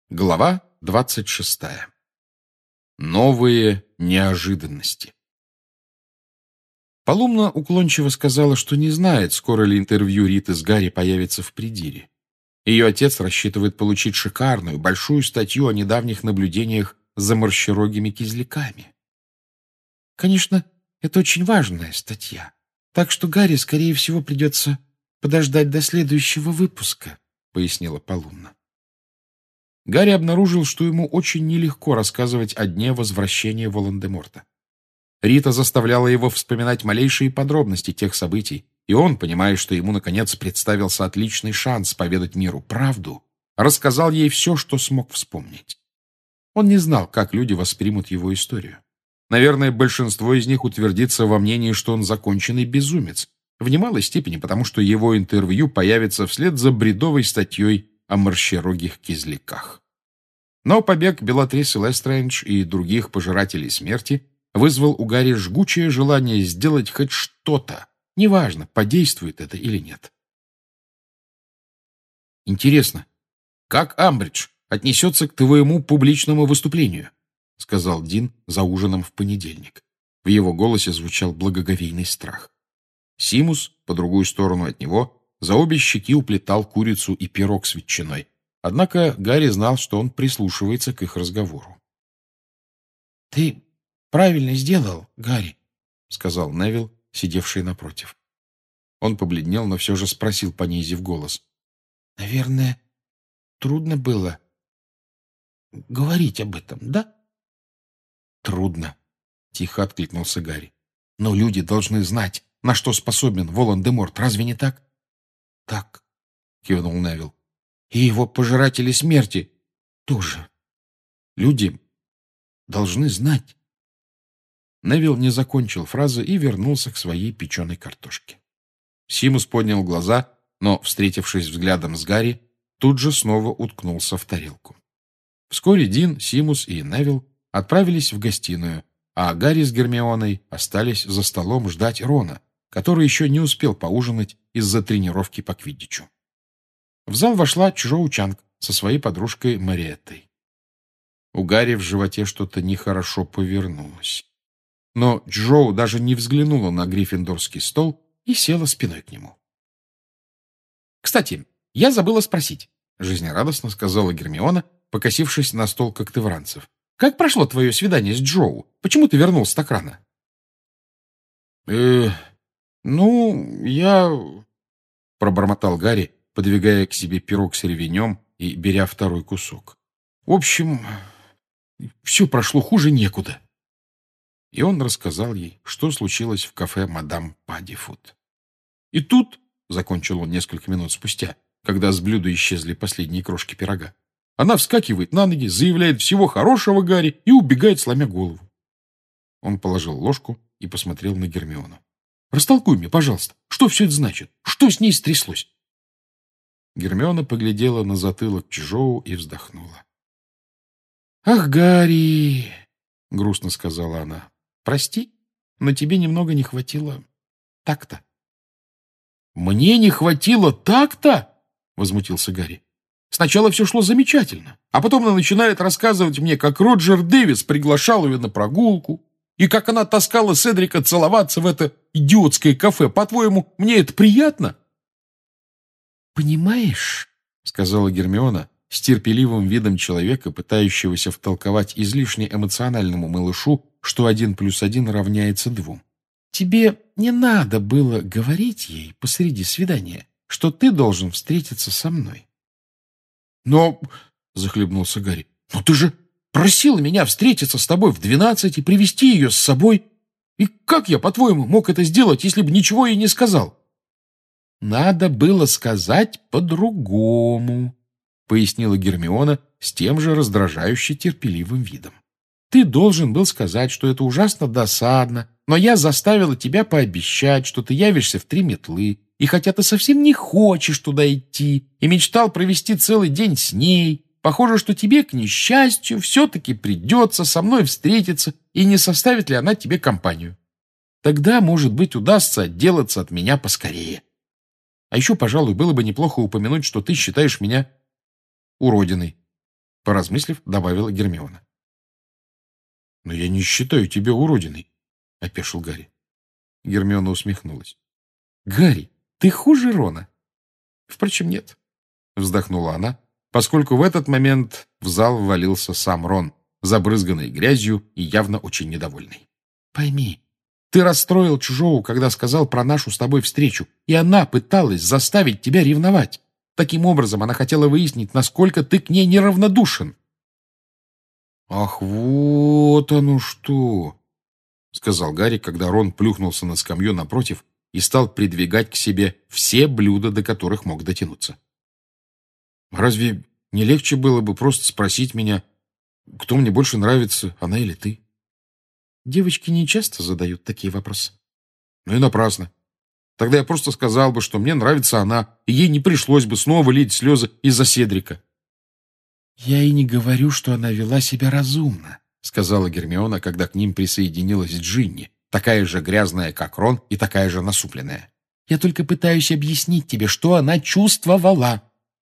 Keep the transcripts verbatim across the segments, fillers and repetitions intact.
Глава двадцать шестая. Новые неожиданности. Полумна уклончиво сказала, что не знает, скоро ли интервью Риты с Гарри появится в Придире. Ее отец рассчитывает получить шикарную, большую статью о недавних наблюдениях за морщерогими кизляками. Конечно, это очень важная статья, так что Гарри, скорее всего, придется подождать до следующего выпуска, пояснила Полумна. Гарри обнаружил, что ему очень нелегко рассказывать о дне возвращения Волан-де-Морта. Рита заставляла его вспоминать малейшие подробности тех событий, и он, понимая, что ему, наконец, представился отличный шанс поведать миру правду, рассказал ей все, что смог вспомнить. Он не знал, как люди воспримут его историю. Наверное, большинство из них утвердится во мнении, что он законченный безумец, в немалой степени потому, что его интервью появится вслед за бредовой статьей о морщерогих кизляках. Но побег Белатрисы Лестрейндж и других пожирателей смерти вызвал у Гарри жгучее желание сделать хоть что-то, неважно, подействует это или нет. «Интересно, как Амбридж отнесется к твоему публичному выступлению?» — сказал Дин за ужином в понедельник. В его голосе звучал благоговейный страх. Симус, по другую сторону от него, за обе щеки уплетал курицу и пирог с ветчиной. Однако Гарри знал, что он прислушивается к их разговору. — Ты правильно сделал, Гарри, — сказал Невилл, сидевший напротив. Он побледнел, но все же спросил, понизив голос. — Наверное, трудно было говорить об этом, да? — Трудно, — тихо откликнулся Гарри. — Но люди должны знать, на что способен Волан-де-Морт, разве не так? — Так, — кивнул Невилл. — И его пожиратели смерти тоже. Люди должны знать. Невилл не закончил фразы и вернулся к своей печеной картошке. Симус поднял глаза, но, встретившись взглядом с Гарри, тут же снова уткнулся в тарелку. Вскоре Дин, Симус и Невилл отправились в гостиную, а Гарри с Гермионой остались за столом ждать Рона, который еще не успел поужинать из-за тренировки по квиддичу. В зал вошла Чжоу Чанг со своей подружкой Мариеттой. У Гарри в животе что-то нехорошо повернулось. Но Чжоу даже не взглянула на гриффиндорский стол и села спиной к нему. «Кстати, я забыла спросить», — жизнерадостно сказала Гермиона, покосившись на стол когтевранцев. «Как прошло твое свидание с Джоу? Почему ты вернулся так рано?» «Э, ну, я...» — пробормотал Гарри, подвигая к себе пирог с ревенем и беря второй кусок. «В общем, все прошло хуже некуда». И он рассказал ей, что случилось в кафе мадам Паддифуд. И тут, — закончил он несколько минут спустя, когда с блюда исчезли последние крошки пирога, она вскакивает на ноги, заявляет всего хорошего Гарри и убегает, сломя голову. Он положил ложку и посмотрел на Гермиону. «Растолкуй мне, пожалуйста, что все это значит? Что с ней стряслось?» Гермиона поглядела на затылок Чжоу и вздохнула. «Ах, Гарри!» — грустно сказала она. «Прости, но тебе немного не хватило такта». «Мне не хватило такта?» — возмутился Гарри. «Сначала все шло замечательно, а потом она начинает рассказывать мне, как Роджер Дэвис приглашал ее на прогулку, и как она таскала Седрика целоваться в это идиотское кафе. По-твоему, мне это приятно?» «Понимаешь, — сказала Гермиона с терпеливым видом человека, пытающегося втолковать излишне эмоциональному малышу, что один плюс один равняется двум. Тебе не надо было говорить ей посреди свидания, что ты должен встретиться со мной». «Но, — захлебнулся Гарри, — но ты же просила меня встретиться с тобой в двенадцать и привести ее с собой. И как я, по-твоему, мог это сделать, если бы ничего ей не сказал?» «Надо было сказать по-другому», — пояснила Гермиона с тем же раздражающе терпеливым видом. «Ты должен был сказать, что это ужасно досадно, но я заставила тебя пообещать, что ты явишься в три метлы, и хотя ты совсем не хочешь туда идти и мечтал провести целый день с ней, похоже, что тебе, к несчастью, все-таки придется со мной встретиться, и не составит ли она тебе компанию. Тогда, может быть, удастся отделаться от меня поскорее. А еще, пожалуй, было бы неплохо упомянуть, что ты считаешь меня уродиной. — поразмыслив, добавила Гермиона. «Но я не считаю тебя уродиной», — опешил Гарри. Гермиона усмехнулась. «Гарри, ты хуже Рона». «Впрочем, нет», — вздохнула она, поскольку в этот момент в зал ввалился сам Рон, забрызганный грязью и явно очень недовольный. «Пойми, ты расстроил Чжоу, когда сказал про нашу с тобой встречу, и она пыталась заставить тебя ревновать. Таким образом, она хотела выяснить, насколько ты к ней неравнодушен». «Ах, вот оно что!» — сказал Гарри, когда Рон плюхнулся на скамью напротив и стал придвигать к себе все блюда, до которых мог дотянуться. «Разве не легче было бы просто спросить меня, кто мне больше нравится, она или ты?» «Девочки не часто задают такие вопросы». «Ну и напрасно. Тогда я просто сказал бы, что мне нравится она, и ей не пришлось бы снова лить слезы из-за Седрика». «Я и не говорю, что она вела себя разумно», — сказала Гермиона, когда к ним присоединилась Джинни, такая же грязная, как Рон, и такая же насупленная. «Я только пытаюсь объяснить тебе, что она чувствовала».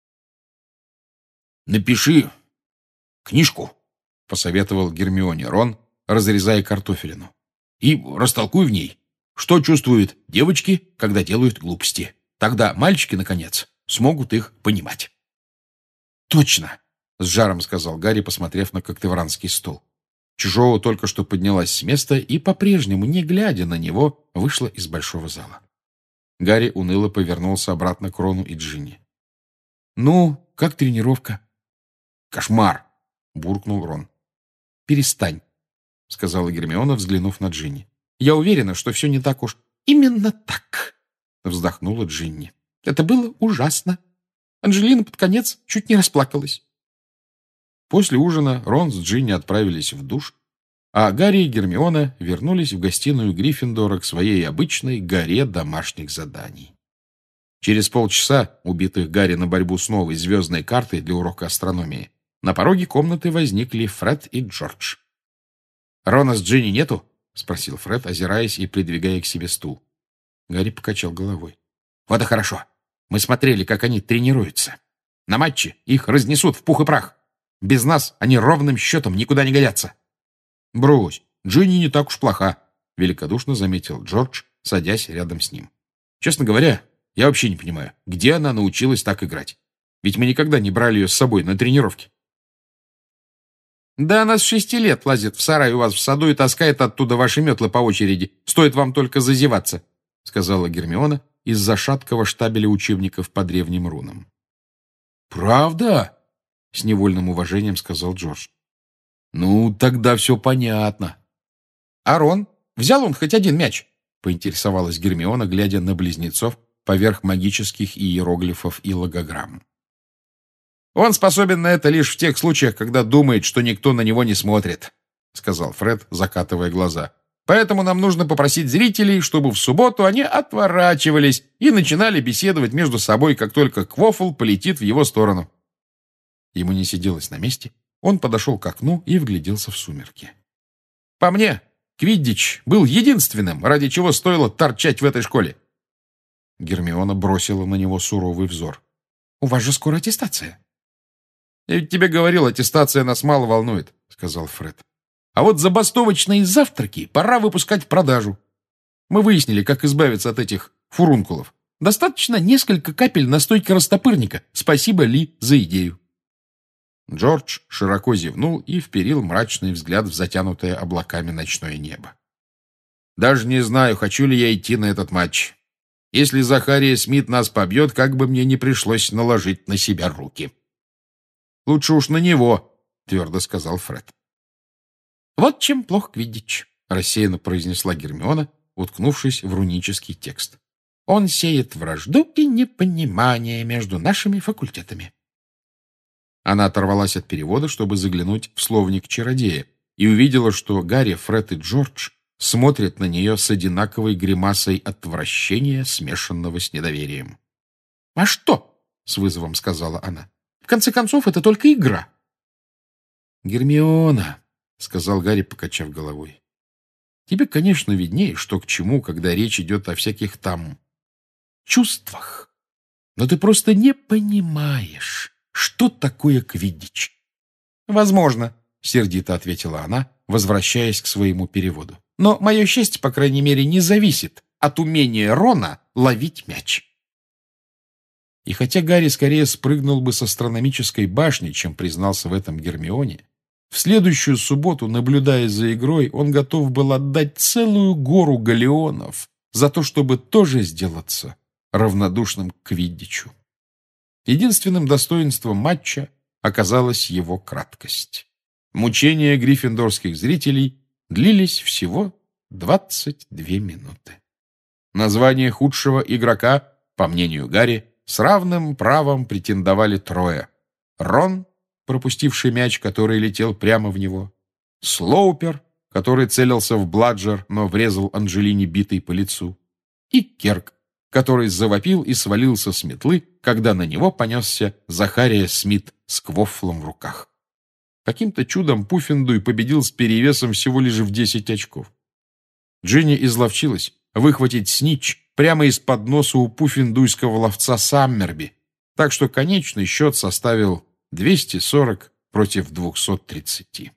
«Напиши книжку», — посоветовал Гермионе Рон, разрезая картофелину. «И растолкуй в ней, что чувствуют девочки, когда делают глупости. Тогда мальчики, наконец, смогут их понимать». «Точно!» — с жаром сказал Гарри, посмотрев на когтевранский стол. Чжоу только что поднялась с места и, по-прежнему, не глядя на него, вышла из большого зала. Гарри уныло повернулся обратно к Рону и Джинни. «Ну, как тренировка?» «Кошмар!» — буркнул Рон. «Перестань», — сказала Гермиона, взглянув на Джинни. «Я уверена, что все не так уж». «Именно так», — вздохнула Джинни. «Это было ужасно. Анжелина под конец чуть не расплакалась». После ужина Рон с Джинни отправились в душ, а Гарри и Гермиона вернулись в гостиную Гриффиндора к своей обычной горе домашних заданий. Через полчаса, убитых Гарри на борьбу с новой звездной картой для урока астрономии, на пороге комнаты возникли Фред и Джордж. «Рона с Джинни нету?» — спросил Фред, озираясь и придвигая к себе стул. Гарри покачал головой. «Вот и хорошо. Мы смотрели, как они тренируются. На матче их разнесут в пух и прах. Без нас они ровным счетом никуда не годятся». «Брось, Джинни не так уж плоха», — великодушно заметил Джордж, садясь рядом с ним. «Честно говоря, я вообще не понимаю, где она научилась так играть. Ведь мы никогда не брали ее с собой на тренировки». «Да она с шести лет лазит в сарай у вас в саду и таскает оттуда ваши метлы по очереди. Стоит вам только зазеваться», — сказала Гермиона из-за шаткого штабеля учебников по древним рунам. «Правда?» — с невольным уважением сказал Джордж. «Ну, тогда все понятно». «А Рон? Взял он хоть один мяч?» — поинтересовалась Гермиона, глядя на близнецов поверх магических иероглифов и логограмм. «Он способен на это лишь в тех случаях, когда думает, что никто на него не смотрит», — сказал Фред, закатывая глаза. «Поэтому нам нужно попросить зрителей, чтобы в субботу они отворачивались и начинали беседовать между собой, как только Квофл полетит в его сторону». Ему не сиделось на месте, он подошел к окну и вгляделся в сумерки. «По мне, Квиддич был единственным, ради чего стоило торчать в этой школе». Гермиона бросила на него суровый взор. «У вас же скоро аттестация». «Я ведь тебе говорил, аттестация нас мало волнует», — сказал Фред. «А вот забастовочные завтраки пора выпускать в продажу. Мы выяснили, как избавиться от этих фурункулов. Достаточно несколько капель настойки растопырника. Спасибо, Ли, за идею». Джордж широко зевнул и вперил мрачный взгляд в затянутое облаками ночное небо. «Даже не знаю, хочу ли я идти на этот матч. Если Захария Смит нас побьет, как бы мне не пришлось наложить на себя руки». «Лучше уж на него», — твердо сказал Фред. «Вот чем плох Квиддич», — рассеянно произнесла Гермиона, уткнувшись в рунический текст. «Он сеет вражду и непонимание между нашими факультетами». Она оторвалась от перевода, чтобы заглянуть в словник чародея, и увидела, что Гарри, Фред и Джордж смотрят на нее с одинаковой гримасой отвращения, смешанного с недоверием. «А что?» — с вызовом сказала она. «В конце концов, это только игра». «Гермиона», — сказал Гарри, покачав головой, — «тебе, конечно, виднее, что к чему, когда речь идет о всяких там чувствах. Но ты просто не понимаешь, что такое квиддич. «Возможно», — сердито ответила она, возвращаясь к своему переводу. «Но мое счастье, по крайней мере, не зависит от умения Рона ловить мяч». И хотя Гарри скорее спрыгнул бы с астрономической башни, чем признался в этом Гермионе, в следующую субботу, наблюдая за игрой, он готов был отдать целую гору галеонов за то, чтобы тоже сделаться равнодушным к квиддичу. Единственным достоинством матча оказалась его краткость. Мучения гриффиндорских зрителей длились всего двадцать две минуты. Название худшего игрока, по мнению Гарри, с равным правом претендовали трое. Рон, пропустивший мяч, который летел прямо в него, Слоупер, который целился в Бладжер, но врезал Анджелине битой по лицу, и Керк, который завопил и свалился с метлы, когда на него понесся Захария Смит с квоффлом в руках. Каким-то чудом Пуффендуй победил с перевесом всего лишь в десять очков. Джинни изловчилась выхватить снитч прямо из-под носа у пуффендуйского ловца Саммерби, так что конечный счет составил двести сорок против двухсот тридцати.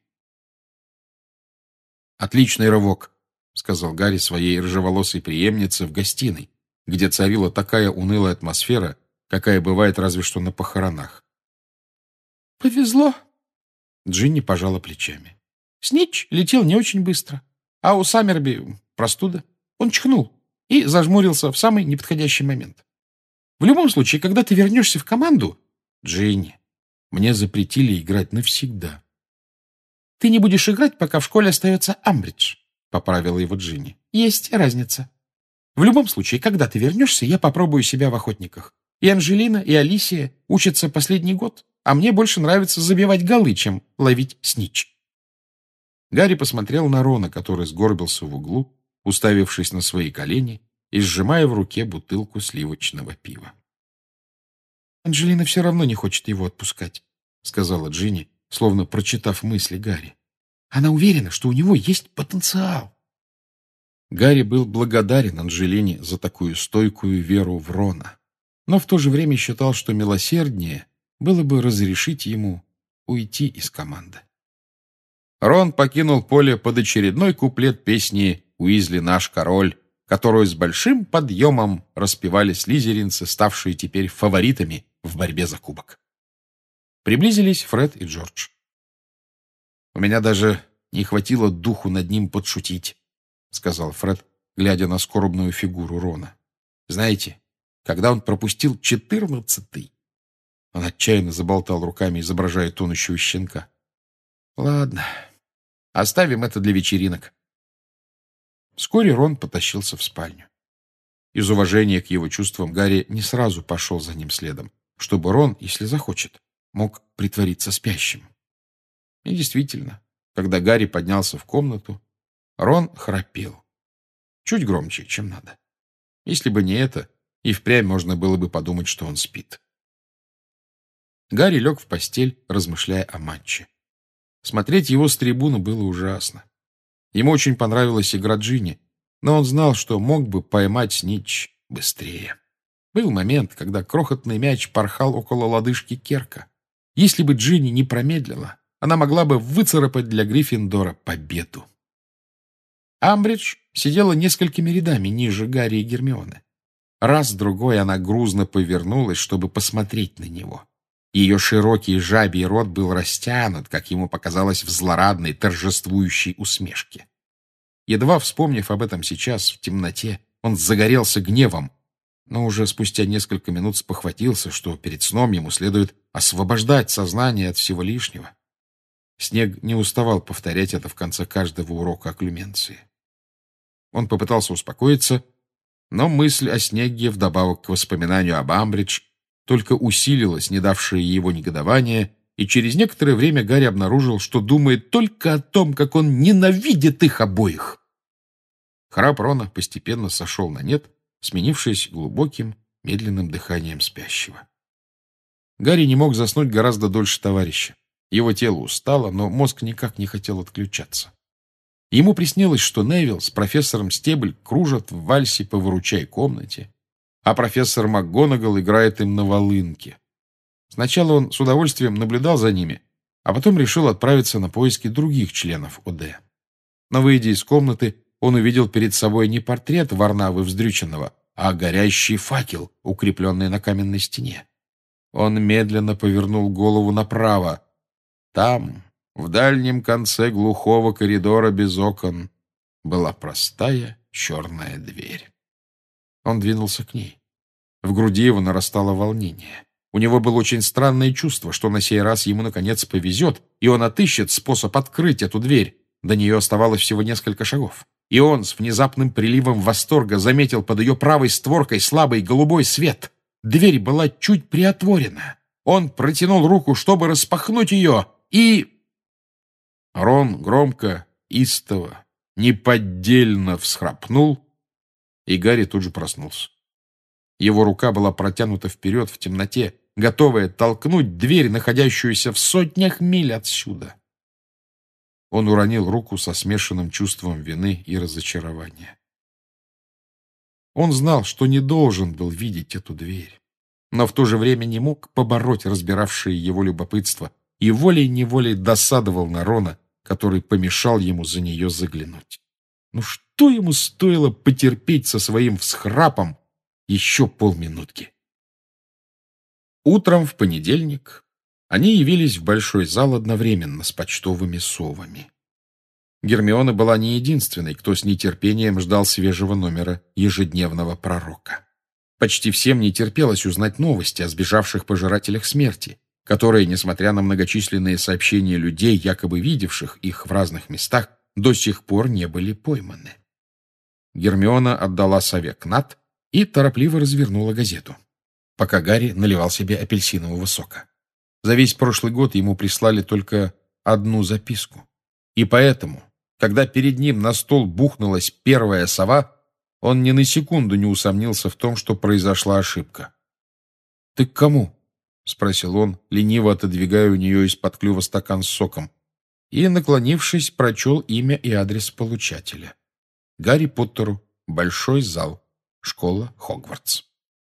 «Отличный рывок», — сказал Гарри своей рыжеволосой преемнице в гостиной, где царила такая унылая атмосфера, какая бывает разве что на похоронах. «Повезло», — Джинни пожала плечами. «Снитч летел не очень быстро, а у Саммерби простуда. Он чихнул и зажмурился в самый неподходящий момент. В любом случае, когда ты вернешься в команду...» «Джинни, мне запретили играть навсегда». «Ты не будешь играть, пока в школе остается Амбридж», — поправила его Джинни. «Есть разница. В любом случае, когда ты вернешься, я попробую себя в охотниках. И Анжелина, и Алисия учатся последний год, а мне больше нравится забивать голы, чем ловить снитч». Гарри посмотрел на Рона, который сгорбился в углу, уставившись на свои колени и сжимая в руке бутылку сливочного пива. «Анджелина все равно не хочет его отпускать», — сказала Джинни, словно прочитав мысли Гарри. «Она уверена, что у него есть потенциал». Гарри был благодарен Анджелине за такую стойкую веру в Рона, но в то же время считал, что милосерднее было бы разрешить ему уйти из команды. Рон покинул поле под очередной куплет песни «Уизли наш король», которую с большим подъемом распевали слизеринцы, ставшие теперь фаворитами в борьбе за кубок. Приблизились Фред и Джордж. «У меня даже не хватило духу над ним подшутить», — сказал Фред, глядя на скорбную фигуру Рона. «Знаете, когда он пропустил четырнадцатый...» Он отчаянно заболтал руками, изображая тонущего щенка. «Ладно, оставим это для вечеринок». Вскоре Рон потащился в спальню. Из уважения к его чувствам Гарри не сразу пошел за ним следом, чтобы Рон, если захочет, мог притвориться спящим. И действительно, когда Гарри поднялся в комнату, Рон храпел. Чуть громче, чем надо. Если бы не это, и впрямь можно было бы подумать, что он спит. Гарри лег в постель, размышляя о матче. Смотреть его с трибуны было ужасно. Ему очень понравилась игра Джинни, но он знал, что мог бы поймать снитч быстрее. Был момент, когда крохотный мяч порхал около лодыжки Керка. Если бы Джинни не промедлила, она могла бы выцарапать для Гриффиндора победу. Амбридж сидела несколькими рядами ниже Гарри и Гермионы. Раз-другой она грузно повернулась, чтобы посмотреть на него. Ее широкий жабий рот был растянут, как ему показалось, в злорадной, торжествующей усмешке. Едва вспомнив об этом сейчас, в темноте, он загорелся гневом, но уже спустя несколько минут спохватился, что перед сном ему следует освобождать сознание от всего лишнего. Снег не уставал повторять это в конце каждого урока окклюменции. Он попытался успокоиться, но мысль о Снегге, вдобавок к воспоминанию об Амбридж, только усилилось не давшее его негодование, и через некоторое время Гарри обнаружил, что думает только о том, как он ненавидит их обоих. Храп Рона постепенно сошел на нет, сменившись глубоким, медленным дыханием спящего. Гарри не мог заснуть гораздо дольше товарища. Его тело устало, но мозг никак не хотел отключаться. Ему приснилось, что Невилл с профессором Стебль кружат в вальсе по выручай комнате, а профессор МакГонагал играет им на волынке. Сначала он с удовольствием наблюдал за ними, а потом решил отправиться на поиски других членов О Д. Но, выйдя из комнаты, он увидел перед собой не портрет Варнавы Вздрюченного, а горящий факел, укрепленный на каменной стене. Он медленно повернул голову направо. Там, в дальнем конце глухого коридора без окон, была простая черная дверь. Он двинулся к ней. В груди его нарастало волнение. У него было очень странное чувство, что на сей раз ему, наконец, повезет, и он отыщет способ открыть эту дверь. До нее оставалось всего несколько шагов. И он с внезапным приливом восторга заметил под ее правой створкой слабый голубой свет. Дверь была чуть приотворена. Он протянул руку, чтобы распахнуть ее, и... Рон громко, истово, неподдельно всхрапнул, и Гарри тут же проснулся. Его рука была протянута вперед в темноте, готовая толкнуть дверь, находящуюся в сотнях миль отсюда. Он уронил руку со смешанным чувством вины и разочарования. Он знал, что не должен был видеть эту дверь, но в то же время не мог побороть разбиравшее его любопытство и волей-неволей досадовал на Рона, который помешал ему за нее заглянуть. Ну что ему стоило потерпеть со своим всхрапом еще полминутки? Утром в понедельник они явились в большой зал одновременно с почтовыми совами. Гермиона была не единственной, кто с нетерпением ждал свежего номера ежедневного пророка. Почти всем не терпелось узнать новости о сбежавших пожирателях смерти, которые, несмотря на многочисленные сообщения людей, якобы видевших их в разных местах, до сих пор не были пойманы. Гермиона отдала сове Кнат и торопливо развернула газету, пока Гарри наливал себе апельсинового сока. За весь прошлый год ему прислали только одну записку. И поэтому, когда перед ним на стол бухнулась первая сова, он ни на секунду не усомнился в том, что произошла ошибка. «Ты к кому?» — спросил он, лениво отодвигая у нее из-под клюва стакан с соком, и, наклонившись, прочел имя и адрес получателя. Гарри Поттеру, большой зал, школа Хогвартс.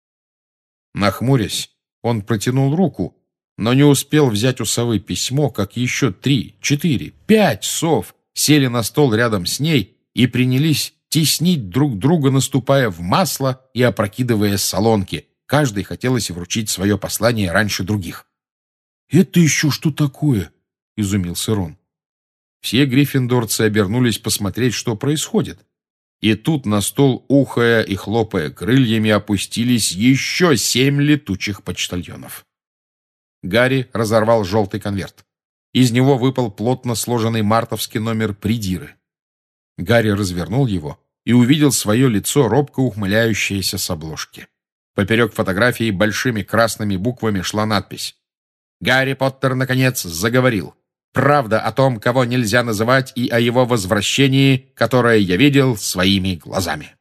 Нахмурясь, он протянул руку, но не успел взять у совы письмо, как еще три, четыре, пять сов сели на стол рядом с ней и принялись теснить друг друга, наступая в масло и опрокидывая солонки. Каждой хотелось вручить свое послание раньше других. «Это еще что такое?» — изумился Рон. Все гриффиндорцы обернулись посмотреть, что происходит. И тут на стол, ухая и хлопая крыльями, опустились еще семь летучих почтальонов. Гарри разорвал желтый конверт. Из него выпал плотно сложенный мартовский номер придиры. Гарри развернул его и увидел свое лицо, робко ухмыляющееся с обложки. Поперек фотографии большими красными буквами шла надпись: «Гарри Поттер, наконец, заговорил. Правда о том, кого нельзя называть, и о его возвращении, которое я видел своими глазами».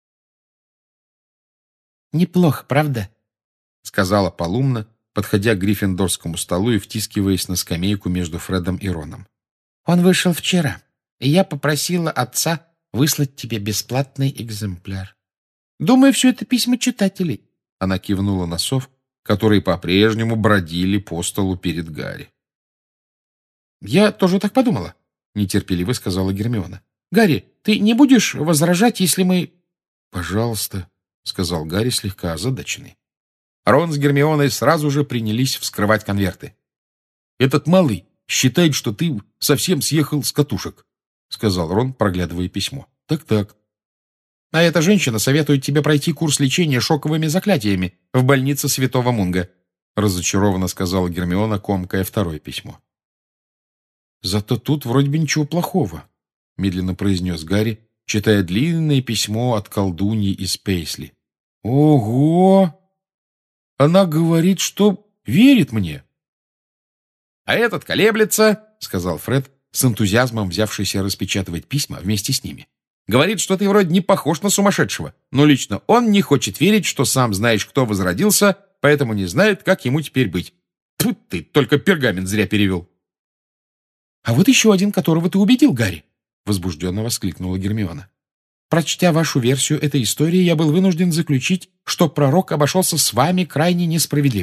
«Неплохо, правда?» — сказала Полумна, подходя к гриффиндорскому столу и втискиваясь на скамейку между Фредом и Роном. «Он вышел вчера, и я попросила отца выслать тебе бесплатный экземпляр. Думаю, все это письма читателей». Она кивнула на сов, которые по-прежнему бродили по столу перед Гарри. «Я тоже так подумала», — нетерпеливо сказала Гермиона. «Гарри, ты не будешь возражать, если мы...» «Пожалуйста», — сказал Гарри, слегка озадаченный. Рон с Гермионой сразу же принялись вскрывать конверты. «Этот малый считает, что ты совсем съехал с катушек», — сказал Рон, проглядывая письмо. «Так-так». «А эта женщина советует тебе пройти курс лечения шоковыми заклятиями в больнице Святого Мунга», — разочарованно сказала Гермиона, комкая второе письмо. «Зато тут вроде бы ничего плохого», — медленно произнес Гарри, читая длинное письмо от колдуньи из Пейсли. «Ого! Она говорит, что верит мне». «А этот колеблется», — сказал Фред, с энтузиазмом взявшийся распечатывать письма вместе с ними. «Говорит, что ты вроде не похож на сумасшедшего, но лично он не хочет верить, что сам знаешь, кто возродился, поэтому не знает, как ему теперь быть. Тьфу ты, только пергамент зря перевел». «А вот еще один, которого ты убедил, Гарри!» — возбужденно воскликнула Гермиона. «Прочтя вашу версию этой истории, я был вынужден заключить, что пророк обошелся с вами крайне несправедливо.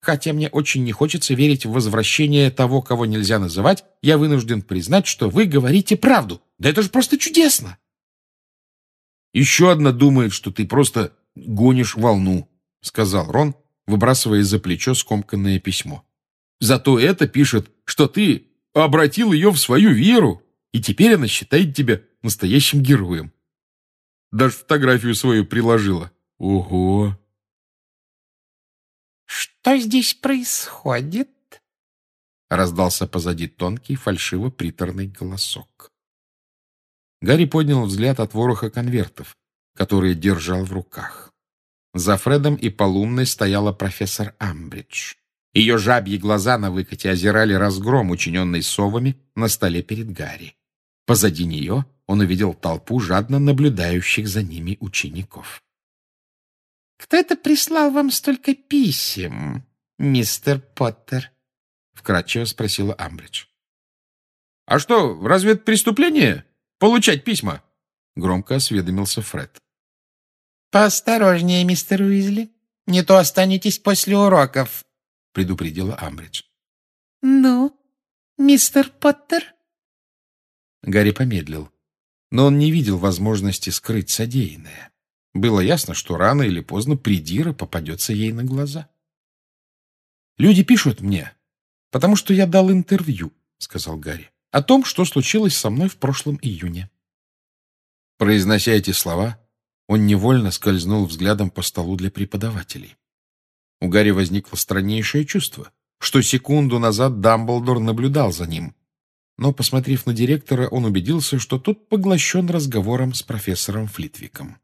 Хотя мне очень не хочется верить в возвращение того, кого нельзя называть, я вынужден признать, что вы говорите правду. Да это же просто чудесно!» «Еще одна думает, что ты просто гонишь волну», — сказал Рон, выбрасывая из-за плечо скомканное письмо. «Зато это пишет, что ты обратил ее в свою веру, и теперь она считает тебя настоящим героем. Даже фотографию свою приложила. Ого!» «Что здесь происходит?» — раздался позади тонкий, фальшиво-приторный голосок. Гарри поднял взгляд от вороха конвертов, которые держал в руках. За Фредом и по лунной стояла профессор Амбридж. Ее жабьи глаза на выкате озирали разгром, учиненный совами, на столе перед Гарри. Позади нее он увидел толпу жадно наблюдающих за ними учеников. «Кто это прислал вам столько писем, мистер Поттер?» — вкратчиво спросила Амбридж. «А что, разве это преступление? Получать письма?» — громко осведомился Фред. «Поосторожнее, мистер Уизли. Не то останетесь после уроков», — предупредила Амбридж. «Ну, мистер Поттер?» Гарри помедлил, но он не видел возможности скрыть содеянное. Было ясно, что рано или поздно придира попадется ей на глаза. «Люди пишут мне, потому что я дал интервью», — сказал Гарри, — «о том, что случилось со мной в прошлом июне». Произнося эти слова, он невольно скользнул взглядом по столу для преподавателей. У Гарри возникло страннейшее чувство, что секунду назад Дамблдор наблюдал за ним, но, посмотрев на директора, он убедился, что тот поглощен разговором с профессором Флитвиком.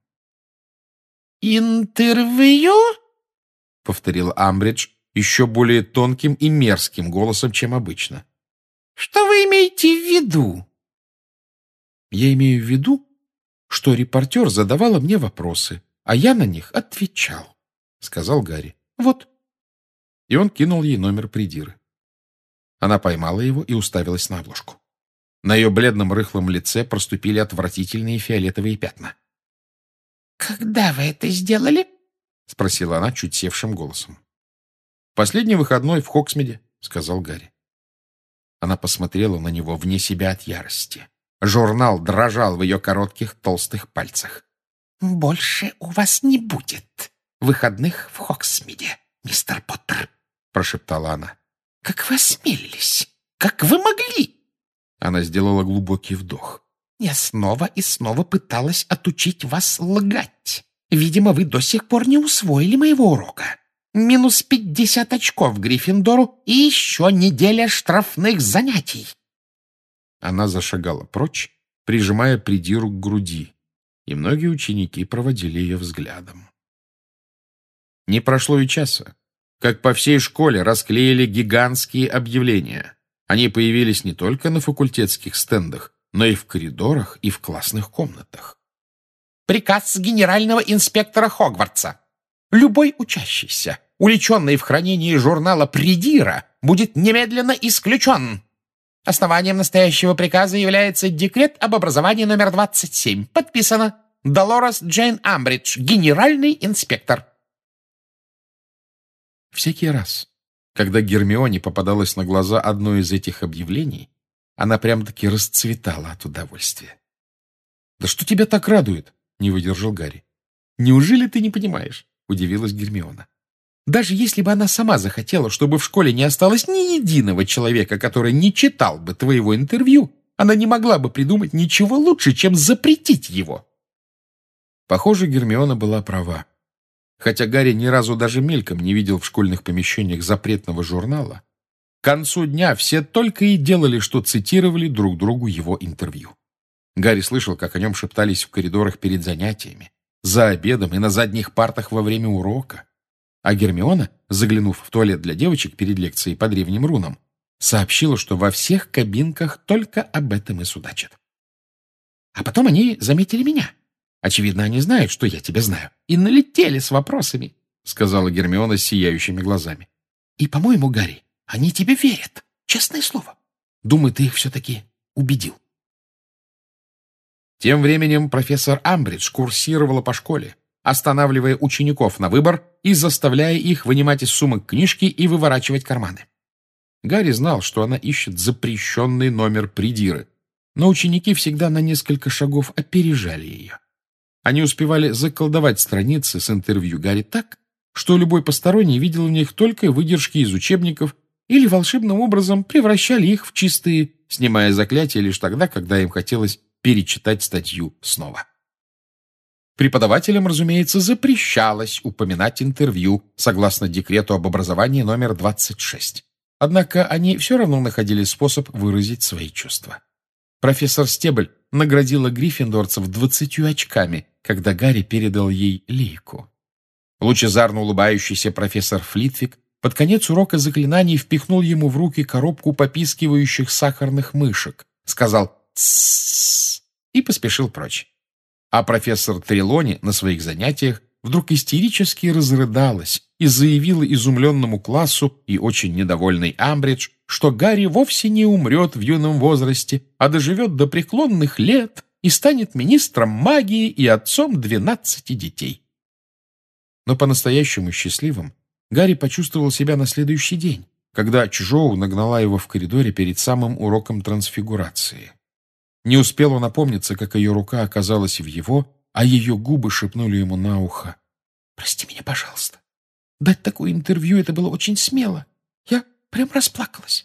«Интервью?» — повторил Амбридж еще более тонким и мерзким голосом, чем обычно. «Что вы имеете в виду?» «Я имею в виду, что репортер задавала мне вопросы, а я на них отвечал», — сказал Гарри. «Вот». И он кинул ей номер придиры. Она поймала его и уставилась на обложку. На ее бледном рыхлом лице проступили отвратительные фиолетовые пятна. «Когда вы это сделали?» — спросила она чуть севшим голосом. «Последний выходной в Хоксмиде», — сказал Гарри. Она посмотрела на него вне себя от ярости. Журнал дрожал в ее коротких толстых пальцах. «Больше у вас не будет выходных в Хоксмиде, мистер Поттер», — прошептала она. «Как вы осмелились? Как вы могли?» Она сделала глубокий вдох. «Я снова и снова пыталась отучить вас лгать. Видимо, вы до сих пор не усвоили моего урока. Минус пятьдесят очков Гриффиндору и еще неделя штрафных занятий». Она зашагала прочь, прижимая придиру к груди, и многие ученики проводили ее взглядом. Не прошло и часа, как по всей школе расклеили гигантские объявления. Они появились не только на факультетских стендах, но и в коридорах и в классных комнатах. «Приказ генерального инспектора Хогвартса. Любой учащийся, уличенный в хранении журнала «Придира», будет немедленно исключен. Основанием настоящего приказа является декрет об образовании номер двадцать семь. Подписано Долорес Джейн Амбридж, генеральный инспектор». Всякий раз, когда Гермионе попадалось на глаза одно из этих объявлений, она прям-таки расцветала от удовольствия. «Да что тебя так радует?» — не выдержал Гарри. «Неужели ты не понимаешь?» — удивилась Гермиона. «Даже если бы она сама захотела, чтобы в школе не осталось ни единого человека, который не читал бы твоего интервью, она не могла бы придумать ничего лучше, чем запретить его». Похоже, Гермиона была права. Хотя Гарри ни разу даже мельком не видел в школьных помещениях запретного журнала, к концу дня все только и делали, что цитировали друг другу его интервью. Гарри слышал, как о нем шептались в коридорах перед занятиями, за обедом и на задних партах во время урока. А Гермиона, заглянув в туалет для девочек перед лекцией по древним рунам, сообщила, что во всех кабинках только об этом и судачат. А потом они заметили меня. Очевидно, они знают, что я тебя знаю, и налетели с вопросами, — сказала Гермиона с сияющими глазами. И, по-моему, Гарри, они тебе верят, честное слово. Думаю, ты их все-таки убедил. Тем временем профессор Амбридж курсировала по школе, останавливая учеников на выбор и заставляя их вынимать из сумок книжки и выворачивать карманы. Гарри знал, что она ищет запрещенный номер придиры, но ученики всегда на несколько шагов опережали ее. Они успевали заколдовать страницы с интервью Гарри так, что любой посторонний видел в них только выдержки из учебников или волшебным образом превращали их в чистые, снимая заклятия лишь тогда, когда им хотелось перечитать статью снова. Преподавателям, разумеется, запрещалось упоминать интервью согласно декрету об образовании номер двадцать шесть. Однако они все равно находили способ выразить свои чувства. Профессор Стебль наградила гриффиндорцев двадцатью очками, когда Гарри передал ей лейку. Лучезарно улыбающийся профессор Флитвик под конец урока заклинаний впихнул ему в руки коробку попискивающих сахарных мышек, сказал «тссс» и поспешил прочь. А профессор Трелони на своих занятиях вдруг истерически разрыдалась и заявила изумленному классу и очень недовольный Амбридж, что Гарри вовсе не умрет в юном возрасте, а доживет до преклонных лет и станет министром магии и отцом двенадцати детей. Но по-настоящему счастливым Гарри почувствовал себя на следующий день, когда Чжоу нагнала его в коридоре перед самым уроком трансфигурации. Не успел он опомниться, как ее рука оказалась в его, а ее губы шепнули ему на ухо: «Прости меня, пожалуйста. Дать такое интервью — это было очень смело. Я прям расплакалась».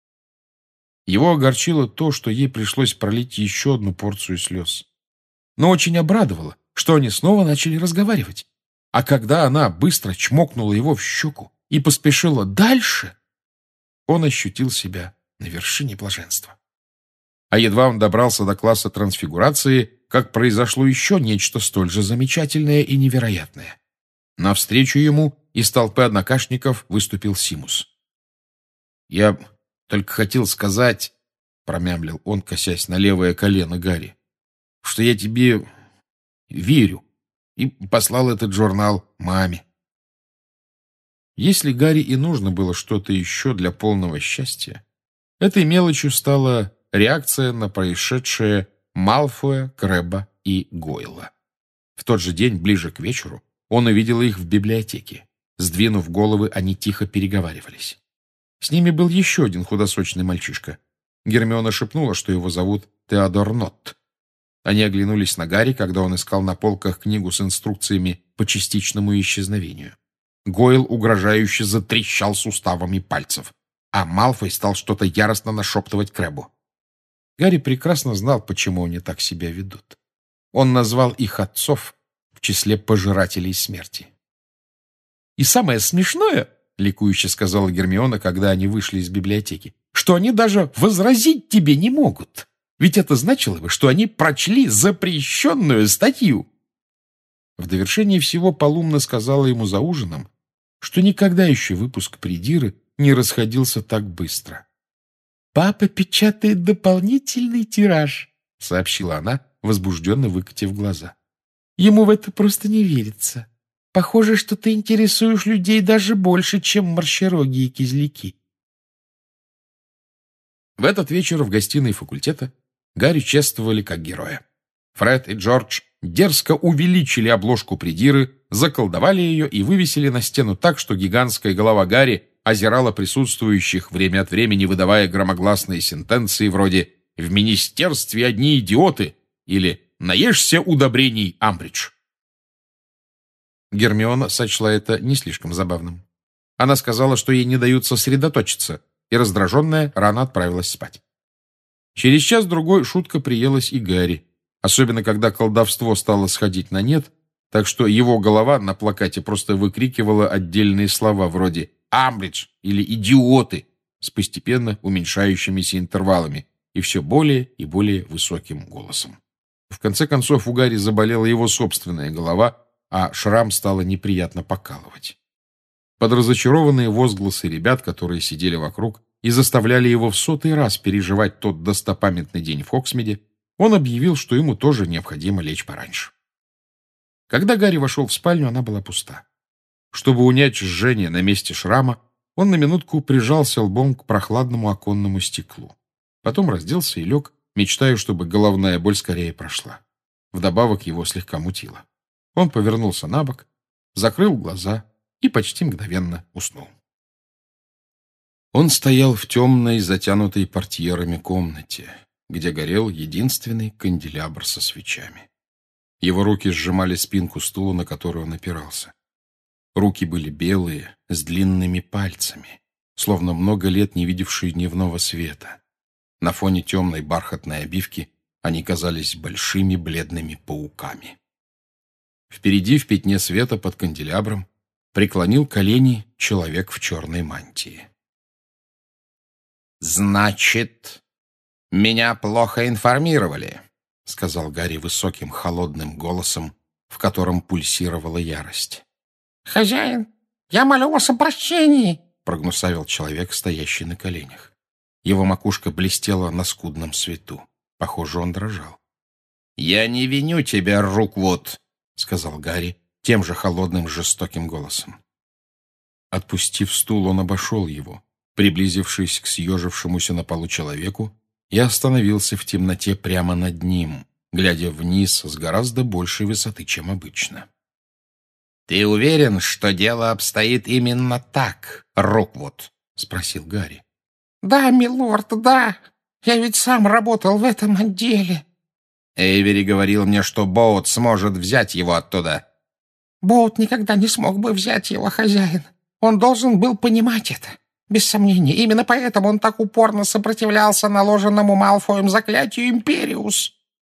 Его огорчило то, что ей пришлось пролить еще одну порцию слез. Но очень обрадовало, что они снова начали разговаривать. А когда она быстро чмокнула его в щеку и поспешила дальше, он ощутил себя на вершине блаженства. А едва он добрался до класса трансфигурации, как произошло еще нечто столь же замечательное и невероятное. Навстречу ему из толпы однокашников выступил Симус. «Я только хотел сказать, — промямлил он, косясь на левое колено Гарри, — что я тебе верю, и послал этот журнал маме». Если Гарри и нужно было что-то еще для полного счастья, этой мелочью стала реакция на происшедшее Малфоя, Крэбба и Гойла. В тот же день, ближе к вечеру, он увидел их в библиотеке. Сдвинув головы, они тихо переговаривались. С ними был еще один худосочный мальчишка. Гермиона шепнула, что его зовут Теодор Нотт. Они оглянулись на Гарри, когда он искал на полках книгу с инструкциями по частичному исчезновению. Гойл угрожающе затрещал суставами пальцев, а Малфой стал что-то яростно нашептывать Крэббу. Гарри прекрасно знал, почему они так себя ведут. Он назвал их отцов в числе пожирателей смерти. «И самое смешное, — ликующе сказала Гермиона, когда они вышли из библиотеки, — что они даже возразить тебе не могут. Ведь это значило бы, что они прочли запрещенную статью». В довершение всего Полумна сказала ему за ужином, что никогда еще выпуск «Придиры» не расходился так быстро. «Папа печатает дополнительный тираж», — сообщила она, возбужденно выкатив глаза. «Ему в это просто не верится. Похоже, что ты интересуешь людей даже больше, чем морщероги и кизляки». В этот вечер в гостиной факультета Гарри чествовали как героя. Фред и Джордж дерзко увеличили обложку «Придиры», заколдовали ее и вывесили на стену так, что гигантская голова Гарри озирала присутствующих, время от времени выдавая громогласные сентенции вроде «В министерстве одни идиоты» или «Наешься удобрений, Амбридж». Гермиона сочла это не слишком забавным. Она сказала, что ей не дают сосредоточиться, и, раздраженная, рано отправилась спать. Через час-другой шутка приелась и Гарри, особенно когда колдовство стало сходить на нет, так что его голова на плакате просто выкрикивала отдельные слова вроде «Амбридж» или «Идиоты» с постепенно уменьшающимися интервалами и все более и более высоким голосом. В конце концов у Гарри заболела его собственная голова, а шрам стало неприятно покалывать. Под разочарованные возгласы ребят, которые сидели вокруг и заставляли его в сотый раз переживать тот достопамятный день в Хоксмиде, он объявил, что ему тоже необходимо лечь пораньше. Когда Гарри вошел в спальню, она была пуста. Чтобы унять жжение на месте шрама, он на минутку прижался лбом к прохладному оконному стеклу. Потом разделся и лег, мечтая, чтобы головная боль скорее прошла. Вдобавок его слегка мутило. Он повернулся на бок, закрыл глаза и почти мгновенно уснул. Он стоял в темной, затянутой портьерами комнате, где горел единственный канделябр со свечами. Его руки сжимали спинку стула, на которую он опирался. Руки были белые, с длинными пальцами, словно много лет не видевшие дневного света. На фоне темной бархатной обивки они казались большими бледными пауками. Впереди, в пятне света под канделябром, преклонил колени человек в черной мантии. «Значит, меня плохо информировали», — сказал Гарри высоким, холодным голосом, в котором пульсировала ярость. «Хозяин, я молю вас о прощении», — прогнусавил человек, стоящий на коленях. Его макушка блестела на скудном свету. Похоже, он дрожал. «Я не виню тебя, Руквуд», — сказал Гарри тем же холодным, жестоким голосом. Отпустив стул, он обошел его, приблизившись к съежившемуся на полу человеку, и остановился в темноте прямо над ним, глядя вниз с гораздо большей высоты, чем обычно. «Ты уверен, что дело обстоит именно так, Руквуд?» — спросил Гарри. «Да, милорд, да. Я ведь сам работал в этом отделе». «Эйвери говорил мне, что Боут сможет взять его оттуда». «Боут никогда не смог бы взять его, хозяин. Он должен был понимать это. Без сомнения, именно поэтому он так упорно сопротивлялся наложенному Малфоем заклятию Империус».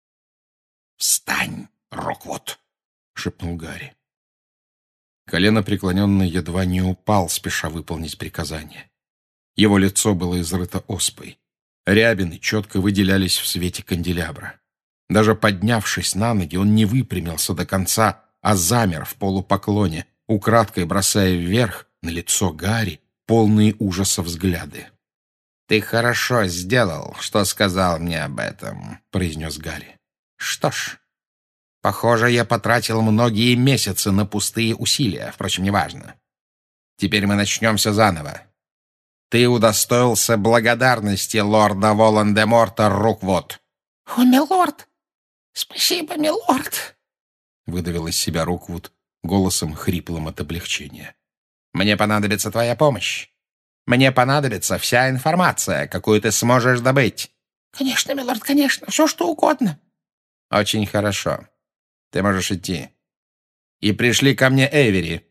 «Встань, Руквуд», — шепнул Гарри. Колено преклоненный едва не упал, спеша выполнить приказание. Его лицо было изрыто оспой. Рябины четко выделялись в свете канделябра. Даже поднявшись на ноги, он не выпрямился до конца, а замер в полупоклоне, украдкой бросая вверх на лицо Гарри полные ужаса взгляды. «Ты хорошо сделал, что сказал мне об этом», — произнес Гарри. «Что ж, похоже, я потратил многие месяцы на пустые усилия, впрочем, неважно. Теперь мы начнем все заново. Ты удостоился благодарности лорда Волан-де-Морта, Руквуд». «О, милорд! Спасибо, милорд!» — выдавил из себя Руквуд голосом, хриплым от облегчения. «Мне понадобится твоя помощь. Мне понадобится вся информация, какую ты сможешь добыть». «Конечно, милорд, конечно, все что угодно». «Очень хорошо. Ты можешь идти. И пришли ко мне Эйвери».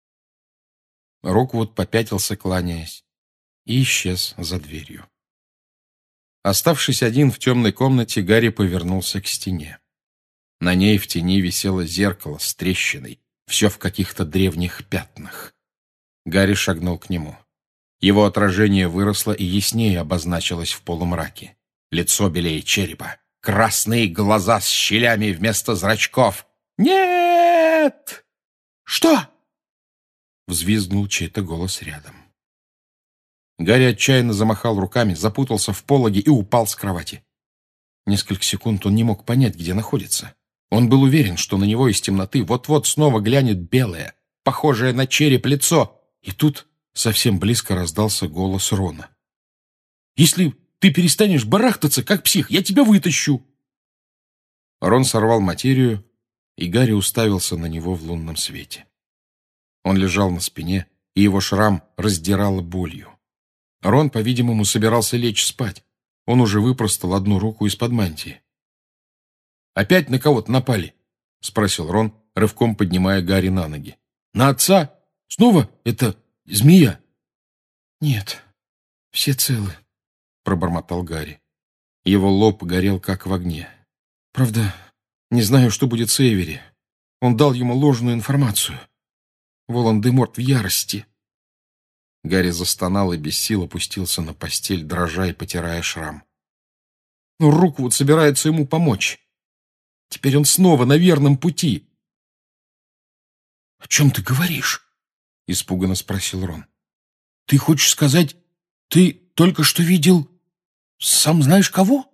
Руквуд попятился, кланяясь, и исчез за дверью. Оставшись один в темной комнате, Гарри повернулся к стене. На ней в тени висело зеркало с трещиной, все в каких-то древних пятнах. Гарри шагнул к нему. Его отражение выросло и яснее обозначилось в полумраке. Лицо белее черепа, красные глаза с щелями вместо зрачков. «Нет!» «Что?» — взвизгнул чей-то голос рядом. Гарри отчаянно замахал руками, запутался в пологе и упал с кровати. Несколько секунд он не мог понять, где находится. Он был уверен, что на него из темноты вот-вот снова глянет белое, похожее на череп лицо, и тут совсем близко раздался голос Рона. «Если ты перестанешь барахтаться, как псих, я тебя вытащу!» Рон сорвал материю, и Гарри уставился на него в лунном свете. Он лежал на спине, и его шрам раздирало болью. Рон, по-видимому, собирался лечь спать. Он уже выпростал одну руку из-под мантии. «Опять на кого-то напали?» — спросил Рон, рывком поднимая Гарри на ноги. «На отца? Снова это змея?» «Нет, все целы», — пробормотал Гарри. Его лоб горел, как в огне. «Правда, не знаю, что будет с Эйвери. Он дал ему ложную информацию. Волан-де-Морт в ярости». Гарри застонал и без сил опустился на постель, дрожа и потирая шрам. Но Руквуд собирается ему помочь. Теперь он снова на верном пути. — О чем ты говоришь? — испуганно спросил Рон. — Ты хочешь сказать, ты только что видел сам знаешь кого?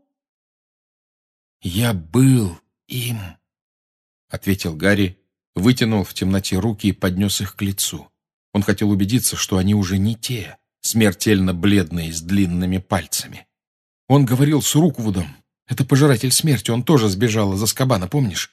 — Я был им, — ответил Гарри, вытянул в темноте руки и поднес их к лицу. Он хотел убедиться, что они уже не те, смертельно бледные, с длинными пальцами. Он говорил с Руквудом. Это пожиратель смерти, он тоже сбежал из Азкабана, помнишь?